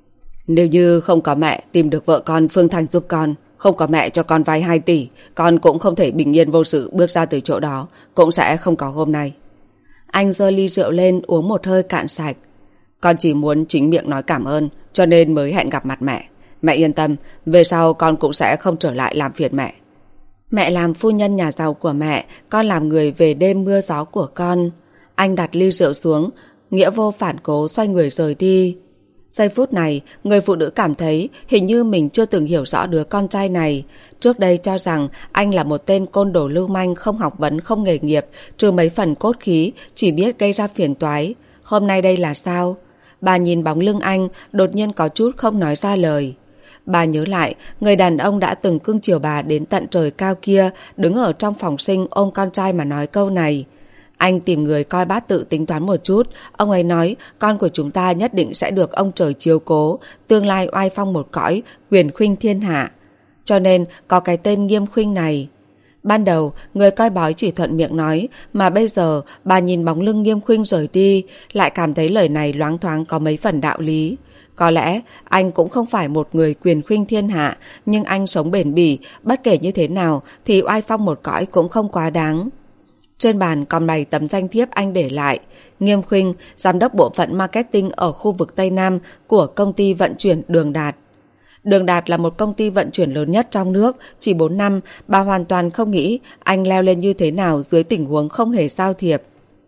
Nếu như không có mẹ tìm được vợ con Phương Thanh giúp con, không có mẹ cho con vay hai tỷ, con cũng không thể bình yên vô sự bước ra từ chỗ đó, cũng sẽ không có hôm nay. Anh giơ ly rượu lên uống một hơi cạn sạch. Con chỉ muốn chính miệng nói cảm ơn, cho nên mới hẹn gặp mặt mẹ. Mẹ yên tâm, về sau con cũng sẽ không trở lại làm phiền mẹ. Mẹ làm phu nhân nhà giàu của mẹ, con làm người về đêm mưa gió của con. Anh đặt ly rượu xuống, nghĩa vô phản cố xoay người rời đi. Giây phút này, người phụ nữ cảm thấy hình như mình chưa từng hiểu rõ đứa con trai này. Trước đây cho rằng anh là một tên côn đồ lưu manh, không học vấn, không nghề nghiệp, trừ mấy phần cốt khí, chỉ biết gây ra phiền toái. Hôm nay đây là sao? Bà nhìn bóng lưng anh, đột nhiên có chút không nói ra lời. Bà nhớ lại, người đàn ông đã từng cưng chiều bà đến tận trời cao kia, đứng ở trong phòng sinh ôm con trai mà nói câu này. Anh tìm người coi bát tự tính toán một chút, ông ấy nói con của chúng ta nhất định sẽ được ông trời chiếu cố, tương lai oai phong một cõi, quyền khuynh thiên hạ. Cho nên có cái tên Nghiêm Khuynh này. Ban đầu, người coi bói chỉ thuận miệng nói, mà bây giờ bà nhìn bóng lưng Nghiêm Khuynh rời đi, lại cảm thấy lời này loáng thoáng có mấy phần đạo lý. Có lẽ anh cũng không phải một người quyền khuynh thiên hạ, nhưng anh sống bền bỉ, bất kể như thế nào thì oai phong một cõi cũng không quá đáng. Trên bàn còn bày tấm danh thiếp anh để lại. Nghiêm Khuynh, giám đốc bộ phận marketing ở khu vực Tây Nam của công ty vận chuyển Đường Đạt. Đường Đạt là một công ty vận chuyển lớn nhất trong nước, chỉ bốn năm, bà hoàn toàn không nghĩ anh leo lên như thế nào dưới tình huống không hề giao thiệp.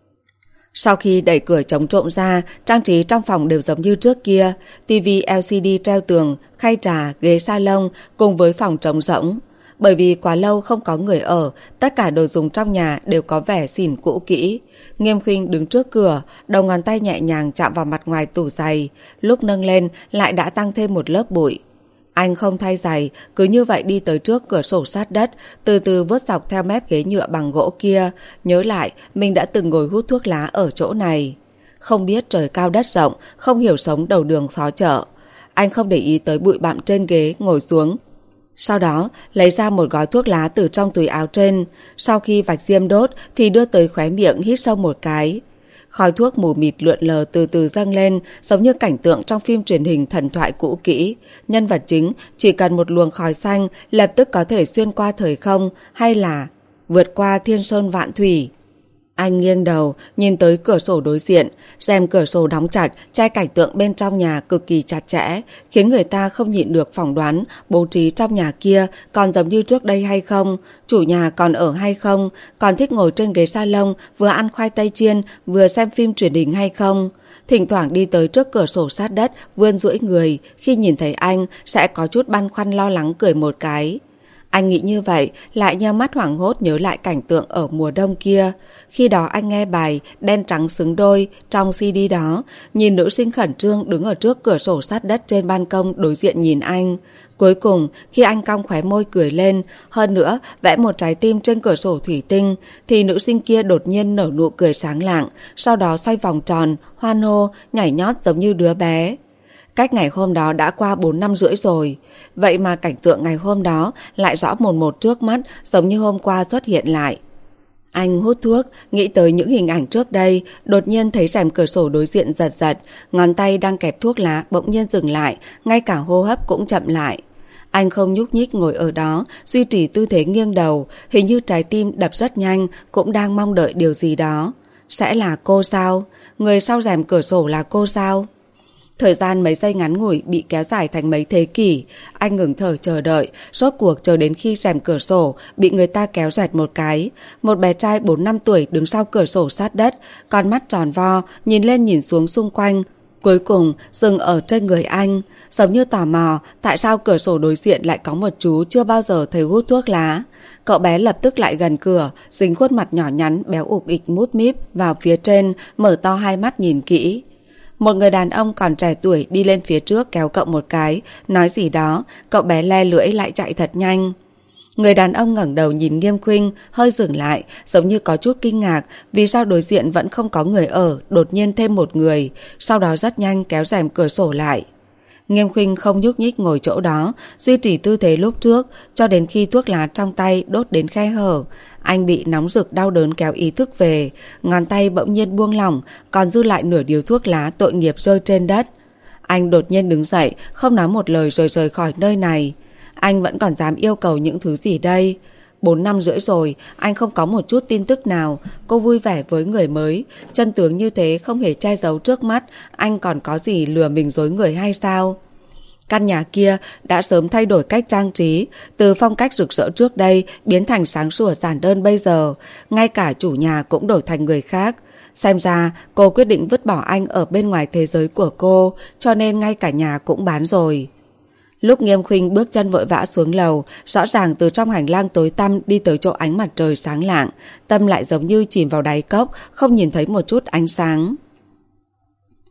Sau khi đẩy cửa chống trộm ra, trang trí trong phòng đều giống như trước kia, tivi lờ xê đê treo tường, khay trà, ghế salon cùng với phòng trống rỗng. Bởi vì quá lâu không có người ở, tất cả đồ dùng trong nhà đều có vẻ xỉn cũ kỹ. Nghiêm Khuynh đứng trước cửa, đầu ngón tay nhẹ nhàng chạm vào mặt ngoài tủ giày, lúc nâng lên lại đã tăng thêm một lớp bụi. Anh không thay giày, cứ như vậy đi tới trước cửa sổ sát đất, từ từ vuốt dọc theo mép ghế nhựa bằng gỗ kia, nhớ lại mình đã từng ngồi hút thuốc lá ở chỗ này. Không biết trời cao đất rộng, không hiểu sống đầu đường xó chợ. Anh không để ý tới bụi bặm trên ghế, ngồi xuống. Sau đó, lấy ra một gói thuốc lá từ trong túi áo trên. Sau khi vạch diêm đốt thì đưa tới khóe miệng hít sâu một cái. Khói thuốc mù mịt lượn lờ từ từ dâng lên, giống như cảnh tượng trong phim truyền hình thần thoại cũ kỹ. Nhân vật chính chỉ cần một luồng khói xanh lập tức có thể xuyên qua thời không hay là vượt qua thiên sơn vạn thủy. Anh nghiêng đầu, nhìn tới cửa sổ đối diện, rèm cửa sổ đóng chặt, che cảnh tượng bên trong nhà cực kỳ chặt chẽ, khiến người ta không nhịn được phỏng đoán bố trí trong nhà kia còn giống như trước đây hay không, chủ nhà còn ở hay không, còn thích ngồi trên ghế salon vừa ăn khoai tây chiên vừa xem phim truyền hình hay không. Thỉnh thoảng đi tới trước cửa sổ sát đất, vươn duỗi người, khi nhìn thấy anh sẽ có chút băn khoăn lo lắng cười một cái. Anh nghĩ như vậy, lại nheo mắt hoảng hốt nhớ lại cảnh tượng ở mùa đông kia. Khi đó anh nghe bài Đen Trắng Xứng Đôi trong xê đê đó, nhìn nữ sinh khẩn trương đứng ở trước cửa sổ sát đất trên ban công đối diện nhìn anh. Cuối cùng, khi anh cong khóe môi cười lên, hơn nữa vẽ một trái tim trên cửa sổ thủy tinh, thì nữ sinh kia đột nhiên nở nụ cười sáng lạng, sau đó xoay vòng tròn, hoan hô, nhảy nhót giống như đứa bé. Cách ngày hôm đó đã qua bốn năm rưỡi rồi. Vậy mà cảnh tượng ngày hôm đó lại rõ mồn một trước mắt, giống như hôm qua xuất hiện lại. Anh hút thuốc, nghĩ tới những hình ảnh trước đây, đột nhiên thấy rèm cửa sổ đối diện giật giật, ngón tay đang kẹp thuốc lá bỗng nhiên dừng lại, ngay cả hô hấp cũng chậm lại. Anh không nhúc nhích ngồi ở đó, duy trì tư thế nghiêng đầu, hình như trái tim đập rất nhanh, cũng đang mong đợi điều gì đó. Sẽ là cô sao? Người sau rèm cửa sổ là cô sao? Thời gian mấy giây ngắn ngủi bị kéo dài thành mấy thế kỷ. Anh ngừng thở chờ đợi, rốt cuộc chờ đến khi rèm cửa sổ bị người ta kéo dẹt một cái. Một bé trai bốn năm tuổi đứng sau cửa sổ sát đất, con mắt tròn vo, nhìn lên nhìn xuống xung quanh. Cuối cùng dừng ở trên người anh, giống như tò mò tại sao cửa sổ đối diện lại có một chú chưa bao giờ thấy hút thuốc lá. Cậu bé lập tức lại gần cửa, dính khuôn mặt nhỏ nhắn béo ục ịch mút míp vào phía trên, mở to hai mắt nhìn kỹ. Một người đàn ông còn trẻ tuổi đi lên phía trước kéo cậu một cái, nói gì đó, cậu bé le lưỡi lại chạy thật nhanh. Người đàn ông ngẩng đầu nhìn Nghiêm Khuynh, hơi dừng lại, giống như có chút kinh ngạc, vì sao đối diện vẫn không có người ở, đột nhiên thêm một người, sau đó rất nhanh kéo rèm cửa sổ lại. Nghiêm Khuynh không nhúc nhích ngồi chỗ đó, duy trì tư thế lúc trước, cho đến khi thuốc lá trong tay đốt đến khe hở. Anh bị nóng rực đau đớn kéo ý thức về, ngón tay bỗng nhiên buông lỏng, còn dư lại nửa điếu thuốc lá tội nghiệp rơi trên đất. Anh đột nhiên đứng dậy, không nói một lời rồi rời khỏi nơi này. Anh vẫn còn dám yêu cầu những thứ gì đây? Bốn năm rưỡi rồi, anh không có một chút tin tức nào. Cô vui vẻ với người mới, chân tướng như thế không hề che giấu trước mắt, anh còn có gì lừa mình dối người hay sao? Căn nhà kia đã sớm thay đổi cách trang trí, từ phong cách rực rỡ trước đây biến thành sáng sủa giản đơn bây giờ, ngay cả chủ nhà cũng đổi thành người khác. Xem ra cô quyết định vứt bỏ anh ở bên ngoài thế giới của cô, cho nên ngay cả nhà cũng bán rồi. Lúc Nghiêm Khuynh bước chân vội vã xuống lầu, rõ ràng từ trong hành lang tối tăm đi tới chỗ ánh mặt trời sáng lạng, tâm lại giống như chìm vào đáy cốc, không nhìn thấy một chút ánh sáng.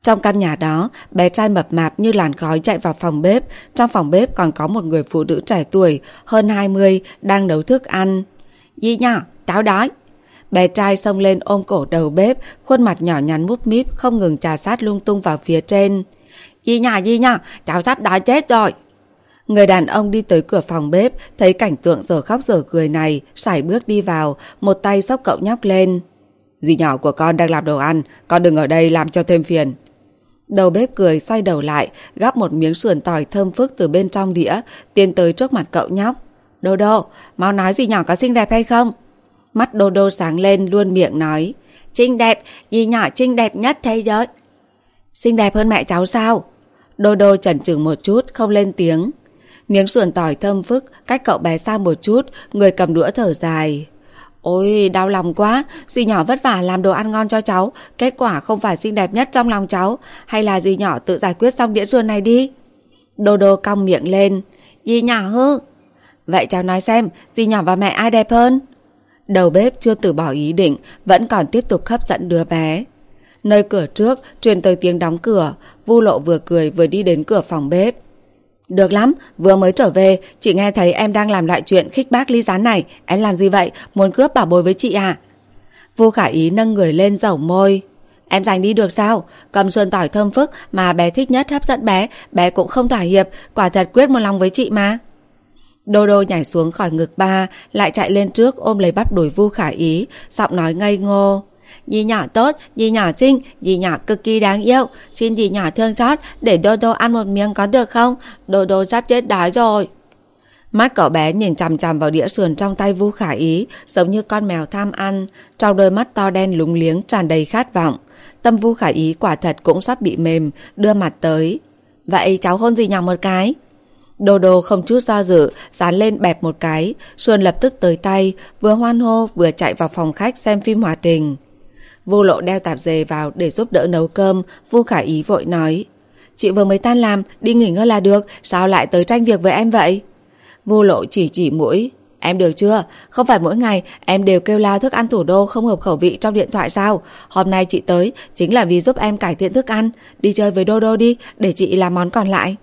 Trong căn nhà đó, bé trai mập mạp như làn khói chạy vào phòng bếp. Trong phòng bếp còn có một người phụ nữ trẻ tuổi, hơn hai mươi, đang nấu thức ăn. Dì nhỏ, cháu đói. Bé trai xông lên ôm cổ đầu bếp, khuôn mặt nhỏ nhắn múp míp không ngừng trà sát lung tung vào phía trên. Dì nhỏ, dì nhỏ, cháu sắp đói chết rồi. Người đàn ông đi tới cửa phòng bếp, thấy cảnh tượng giờ khóc giờ cười này, sải bước đi vào, một tay xốc cậu nhóc lên. Dì nhỏ của con đang làm đồ ăn, con đừng ở đây làm cho thêm phiền. Đầu bếp cười xoay đầu lại, gắp một miếng sườn tỏi thơm phức từ bên trong đĩa, tiến tới trước mặt cậu nhóc. Đô Đô, mau nói dì nhỏ có xinh đẹp hay không? Mắt Đô Đô sáng lên, luôn miệng nói. Xinh đẹp, dì nhỏ xinh đẹp nhất thế giới. Xinh đẹp hơn mẹ cháu sao? Đô Đô chần chừ một chút, không lên tiếng. Miếng sườn tỏi thơm phức cách cậu bé xa một chút, người cầm đũa thở dài. Ôi, đau lòng quá, dì nhỏ vất vả làm đồ ăn ngon cho cháu, kết quả không phải xinh đẹp nhất trong lòng cháu. Hay là dì nhỏ tự giải quyết xong đĩa sườn này đi. Đô Đô cong miệng lên. Dì nhỏ hư. Vậy cháu nói xem, dì nhỏ và mẹ ai đẹp hơn? Đầu bếp chưa từ bỏ ý định, vẫn còn tiếp tục hấp dẫn đứa bé. Nơi cửa trước truyền tới tiếng đóng cửa. Vu Lộ vừa cười vừa đi đến cửa phòng bếp. Được lắm, vừa mới trở về, chị nghe thấy em đang làm loại chuyện khích bác ly gián này. Em làm gì vậy? Muốn cướp bảo bối với chị à? Vu Khả Ý nâng người lên dẩu môi. Em giành đi được sao? Cầm sườn tỏi thơm phức mà bé thích nhất hấp dẫn bé, bé cũng không thỏa hiệp, quả thật quyết một lòng với chị mà. Đô Đô nhảy xuống khỏi ngực ba, lại chạy lên trước ôm lấy bắp đùi Vu Khả Ý, giọng nói ngây ngô. Dì nhỏ tốt, dì nhỏ xinh, dì nhỏ cực kỳ đáng yêu. Xin dì nhỏ thương xót để Đô Đô ăn một miếng có được không? Đô Đô sắp chết đói rồi. Mắt cậu bé nhìn chằm chằm vào đĩa sườn trong tay Vu Khả Ý, giống như con mèo tham ăn. Trong đôi mắt to đen lúng liếng tràn đầy khát vọng. Tâm Vu Khả Ý quả thật cũng sắp bị mềm, đưa mặt tới. Vậy cháu hôn dì nhỏ một cái. Đô Đô không chút do dự, dán lên bẹp một cái. Sườn lập tức tới tay, vừa hoan hô vừa chạy vào phòng khách xem phim hoạt hình. Vu Lộ đeo tạp dề vào để giúp đỡ nấu cơm. Vu Khả Ý vội nói. Chị vừa mới tan làm, đi nghỉ ngơi là được, sao lại tới tranh việc với em vậy? Vu Lộ chỉ chỉ mũi. Em được chưa? Không phải mỗi ngày em đều kêu la thức ăn thủ đô không hợp khẩu vị trong điện thoại sao? Hôm nay chị tới chính là vì giúp em cải thiện thức ăn. Đi chơi với Đô Đô đi, để chị làm món còn lại.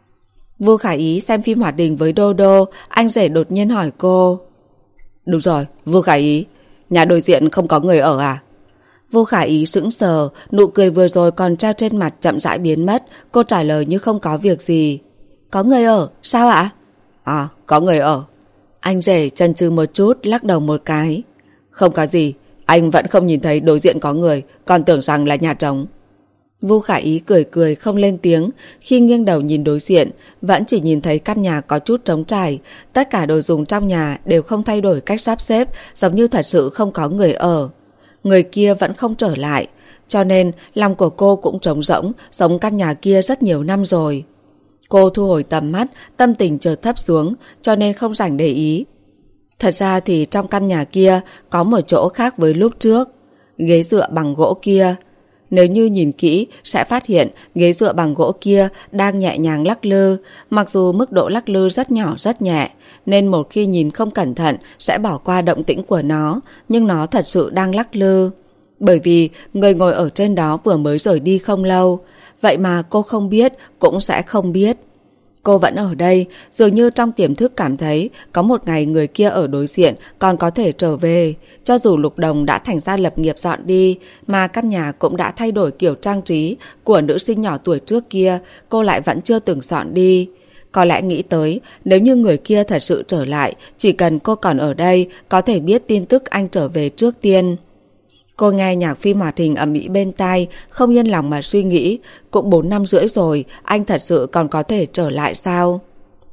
Vu Khả Ý xem phim hoạt hình với Đô Đô. Anh rể đột nhiên hỏi cô. Đúng rồi, Vu Khả Ý, nhà đối diện không có người ở à? Vu Khả Ý sững sờ, nụ cười vừa rồi còn treo trên mặt chậm rãi biến mất. Cô trả lời như không có việc gì. Có người ở, sao ạ? À, có người ở. Anh rể chần chừ một chút, lắc đầu một cái. Không có gì, anh vẫn không nhìn thấy đối diện có người, còn tưởng rằng là nhà trống. Vu Khả Ý cười cười không lên tiếng. Khi nghiêng đầu nhìn đối diện, vẫn chỉ nhìn thấy căn nhà có chút trống trải. Tất cả đồ dùng trong nhà đều không thay đổi cách sắp xếp, giống như thật sự không có người ở. Người kia vẫn không trở lại, cho nên lòng của cô cũng trống rỗng, giống căn nhà kia rất nhiều năm rồi. Cô thu hồi tầm mắt, tâm tình chợt thấp xuống, cho nên không rảnh để ý. Thật ra thì trong căn nhà kia có một chỗ khác với lúc trước. Ghế dựa bằng gỗ kia, nếu như nhìn kỹ sẽ phát hiện ghế dựa bằng gỗ kia đang nhẹ nhàng lắc lư. Mặc dù mức độ lắc lư rất nhỏ rất nhẹ, nên một khi nhìn không cẩn thận sẽ bỏ qua động tĩnh của nó, nhưng nó thật sự đang lắc lư. Bởi vì người ngồi ở trên đó vừa mới rời đi không lâu. Vậy mà cô không biết, cũng sẽ không biết. Cô vẫn ở đây, dường như trong tiềm thức cảm thấy có một ngày người kia ở đối diện còn có thể trở về. Cho dù Lục Đồng đã thành ra lập nghiệp dọn đi, mà căn nhà cũng đã thay đổi kiểu trang trí của nữ sinh nhỏ tuổi trước kia, cô lại vẫn chưa từng dọn đi. Có lẽ nghĩ tới, nếu như người kia thật sự trở lại, chỉ cần cô còn ở đây, có thể biết tin tức anh trở về trước tiên. Cô nghe nhạc phim hoạt hình ầm ĩ bên tai, không yên lòng mà suy nghĩ, cũng bốn năm rưỡi rồi, anh thật sự còn có thể trở lại sao?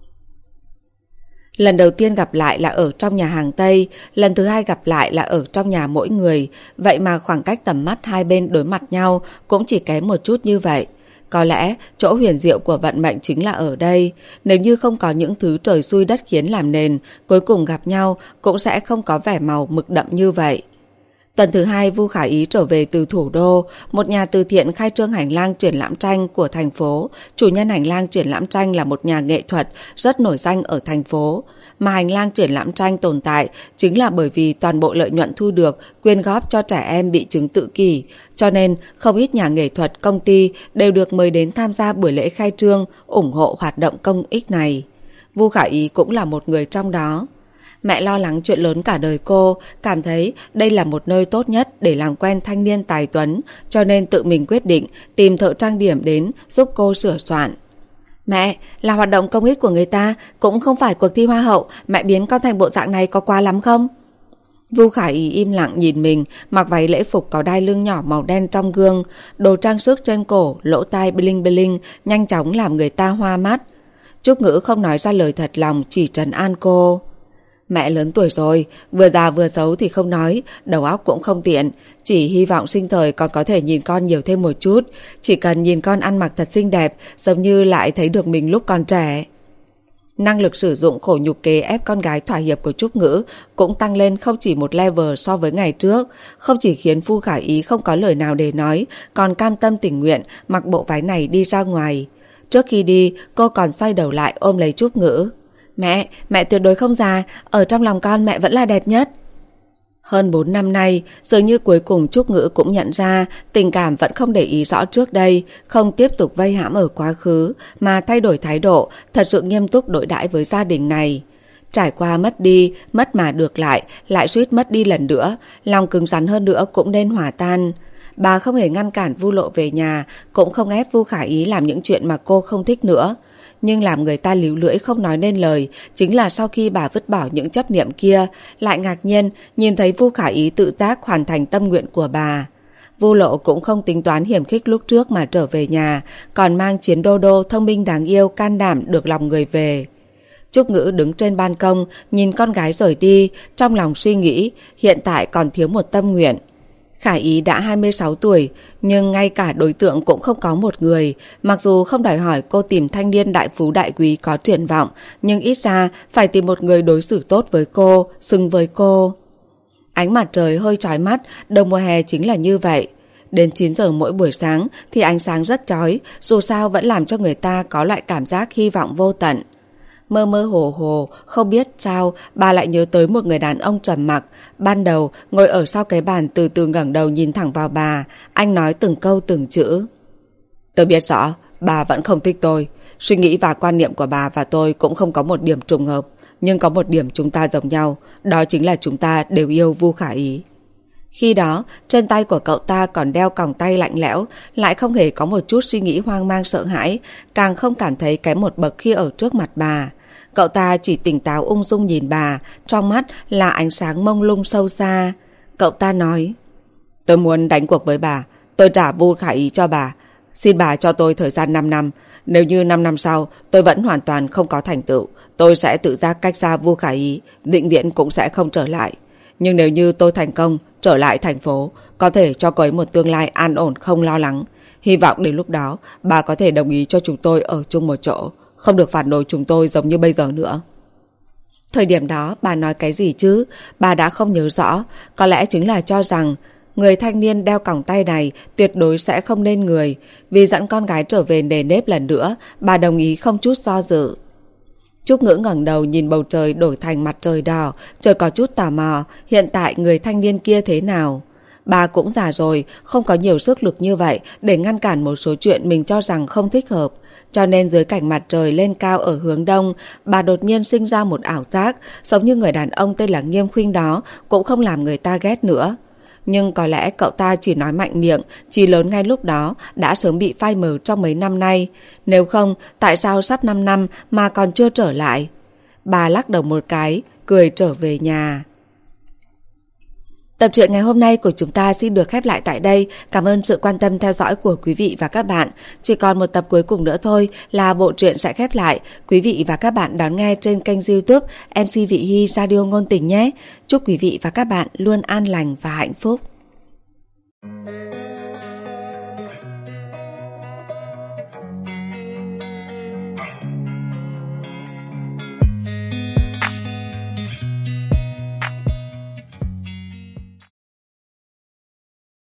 Lần đầu tiên gặp lại là ở trong nhà hàng Tây, lần thứ hai gặp lại là ở trong nhà mỗi người, vậy mà khoảng cách tầm mắt hai bên đối mặt nhau cũng chỉ kém một chút như vậy. Có lẽ chỗ huyền diệu của vận mệnh chính là ở đây. Nếu như không có những thứ trời xui đất khiến làm nền, cuối cùng gặp nhau cũng sẽ không có vẻ màu mực đậm như vậy. Tuần thứ hai, Vu Khả Ý trở về từ thủ đô. Một nhà từ thiện khai trương hành lang triển lãm tranh của thành phố. Chủ nhân hành lang triển lãm tranh là một nhà nghệ thuật rất nổi danh ở thành phố. Mà hành lang triển lãm tranh tồn tại chính là bởi vì toàn bộ lợi nhuận thu được quyên góp cho trẻ em bị chứng tự kỷ. Cho nên không ít nhà nghệ thuật, công ty đều được mời đến tham gia buổi lễ khai trương, ủng hộ hoạt động công ích này. Vu Khả Ý cũng là một người trong đó. Mẹ lo lắng chuyện lớn cả đời cô, cảm thấy đây là một nơi tốt nhất để làm quen thanh niên tài tuấn, cho nên tự mình quyết định tìm thợ trang điểm đến giúp cô sửa soạn. Mẹ, là hoạt động công ích của người ta, cũng không phải cuộc thi hoa hậu, mẹ biến con thành bộ dạng này có quá lắm không? Vu Khả Ý im lặng nhìn mình, mặc váy lễ phục có đai lưng nhỏ màu đen trong gương, đồ trang sức trên cổ, lỗ tai bling bling, nhanh chóng làm người ta hoa mắt. Trúc Ngữ không nói ra lời thật lòng, chỉ trấn an cô. Mẹ lớn tuổi rồi, vừa già vừa xấu thì không nói, đầu óc cũng không tiện. Chỉ hy vọng sinh thời còn có thể nhìn con nhiều thêm một chút. Chỉ cần nhìn con ăn mặc thật xinh đẹp, giống như lại thấy được mình lúc còn trẻ. Năng lực sử dụng khổ nhục kế ép con gái thỏa hiệp của Trúc Ngữ cũng tăng lên không chỉ một level so với ngày trước. Không chỉ khiến Vu Khả Ý không có lời nào để nói, còn cam tâm tình nguyện mặc bộ váy này đi ra ngoài. Trước khi đi, cô còn xoay đầu lại ôm lấy Trúc Ngữ. Mẹ, mẹ tuyệt đối không già, ở trong lòng con mẹ vẫn là đẹp nhất. Hơn bốn năm nay, dường như cuối cùng Trúc Ngữ cũng nhận ra tình cảm vẫn không để ý rõ trước đây, không tiếp tục vây hãm ở quá khứ, mà thay đổi thái độ, thật sự nghiêm túc đối đãi với gia đình này. Trải qua mất đi, mất mà được lại, lại suýt mất đi lần nữa, lòng cứng rắn hơn nữa cũng nên hòa tan. Bà không hề ngăn cản Vu Lộ về nhà, cũng không ép Vu Khả Ý làm những chuyện mà cô không thích nữa. Nhưng làm người ta líu lưỡi không nói nên lời chính là sau khi bà vứt bỏ những chấp niệm kia, lại ngạc nhiên nhìn thấy Vu Khả Ý tự giác hoàn thành tâm nguyện của bà. Vu Lộ cũng không tính toán hiểm khích lúc trước mà trở về nhà, còn mang Chiến Đô Đô thông minh đáng yêu, can đảm được lòng người về. Trúc Ngữ đứng trên ban công nhìn con gái rời đi, trong lòng suy nghĩ hiện tại còn thiếu một tâm nguyện. Khả Ý đã hai mươi sáu tuổi, nhưng ngay cả đối tượng cũng không có một người. Mặc dù không đòi hỏi cô tìm thanh niên đại phú đại quý có triển vọng, nhưng ít ra phải tìm một người đối xử tốt với cô, xứng với cô. Ánh mặt trời hơi chói mắt, đầu mùa hè chính là như vậy. Đến chín giờ mỗi buổi sáng thì ánh sáng rất chói, dù sao vẫn làm cho người ta có loại cảm giác hy vọng vô tận. Mơ mơ hồ hồ, không biết sao, bà lại nhớ tới một người đàn ông trầm mặc. Ban đầu, ngồi ở sau cái bàn từ từ ngẩng đầu nhìn thẳng vào bà. Anh nói từng câu từng chữ. Tôi biết rõ, bà vẫn không thích tôi. Suy nghĩ và quan niệm của bà và tôi cũng không có một điểm trùng hợp. Nhưng có một điểm chúng ta giống nhau, đó chính là chúng ta đều yêu Vu Khả Ý. Khi đó, trên tay của cậu ta còn đeo còng tay lạnh lẽo, lại không hề có một chút suy nghĩ hoang mang sợ hãi, càng không cảm thấy kém một bậc khi ở trước mặt bà. Cậu ta chỉ tỉnh táo ung dung nhìn bà, trong mắt là ánh sáng mông lung sâu xa. Cậu ta nói, tôi muốn đánh cuộc với bà, tôi trả Vu Khả Ý cho bà. Xin bà cho tôi thời gian năm năm. Nếu như năm năm sau tôi vẫn hoàn toàn không có thành tựu, tôi sẽ tự giác cách xa Vu Khả Ý, vĩnh viễn cũng sẽ không trở lại. Nhưng nếu như tôi thành công, trở lại thành phố, có thể cho cô ấy một tương lai an ổn không lo lắng. Hy vọng đến lúc đó, bà có thể đồng ý cho chúng tôi ở chung một chỗ, không được phản đối chúng tôi giống như bây giờ nữa. Thời điểm đó, bà nói cái gì chứ? Bà đã không nhớ rõ, có lẽ chính là cho rằng người thanh niên đeo còng tay này tuyệt đối sẽ không nên người. Vì dẫn con gái trở về nề nếp lần nữa, bà đồng ý không chút do dự. Trúc Ngữ ngẩng đầu nhìn bầu trời đổi thành mặt trời đỏ, chợt có chút tò mò, hiện tại người thanh niên kia thế nào? Bà cũng già rồi, không có nhiều sức lực như vậy để ngăn cản một số chuyện mình cho rằng không thích hợp. Cho nên dưới cảnh mặt trời lên cao ở hướng đông, bà đột nhiên sinh ra một ảo giác, giống như người đàn ông tên là Nghiêm Khuynh đó cũng không làm người ta ghét nữa. Nhưng có lẽ cậu ta chỉ nói mạnh miệng, chí lớn ngay lúc đó đã sớm bị phai mờ trong mấy năm nay. Nếu không, tại sao sắp năm năm mà còn chưa trở lại? Bà lắc đầu một cái, cười trở về nhà. Tập truyện ngày hôm nay của chúng ta xin được khép lại tại đây. Cảm ơn sự quan tâm theo dõi của quý vị và các bạn. Chỉ còn một tập cuối cùng nữa thôi là bộ truyện sẽ khép lại. Quý vị và các bạn đón nghe trên kênh YouTube em xê Vị Hy Radio Ngôn Tình nhé. Chúc quý vị và các bạn luôn an lành và hạnh phúc.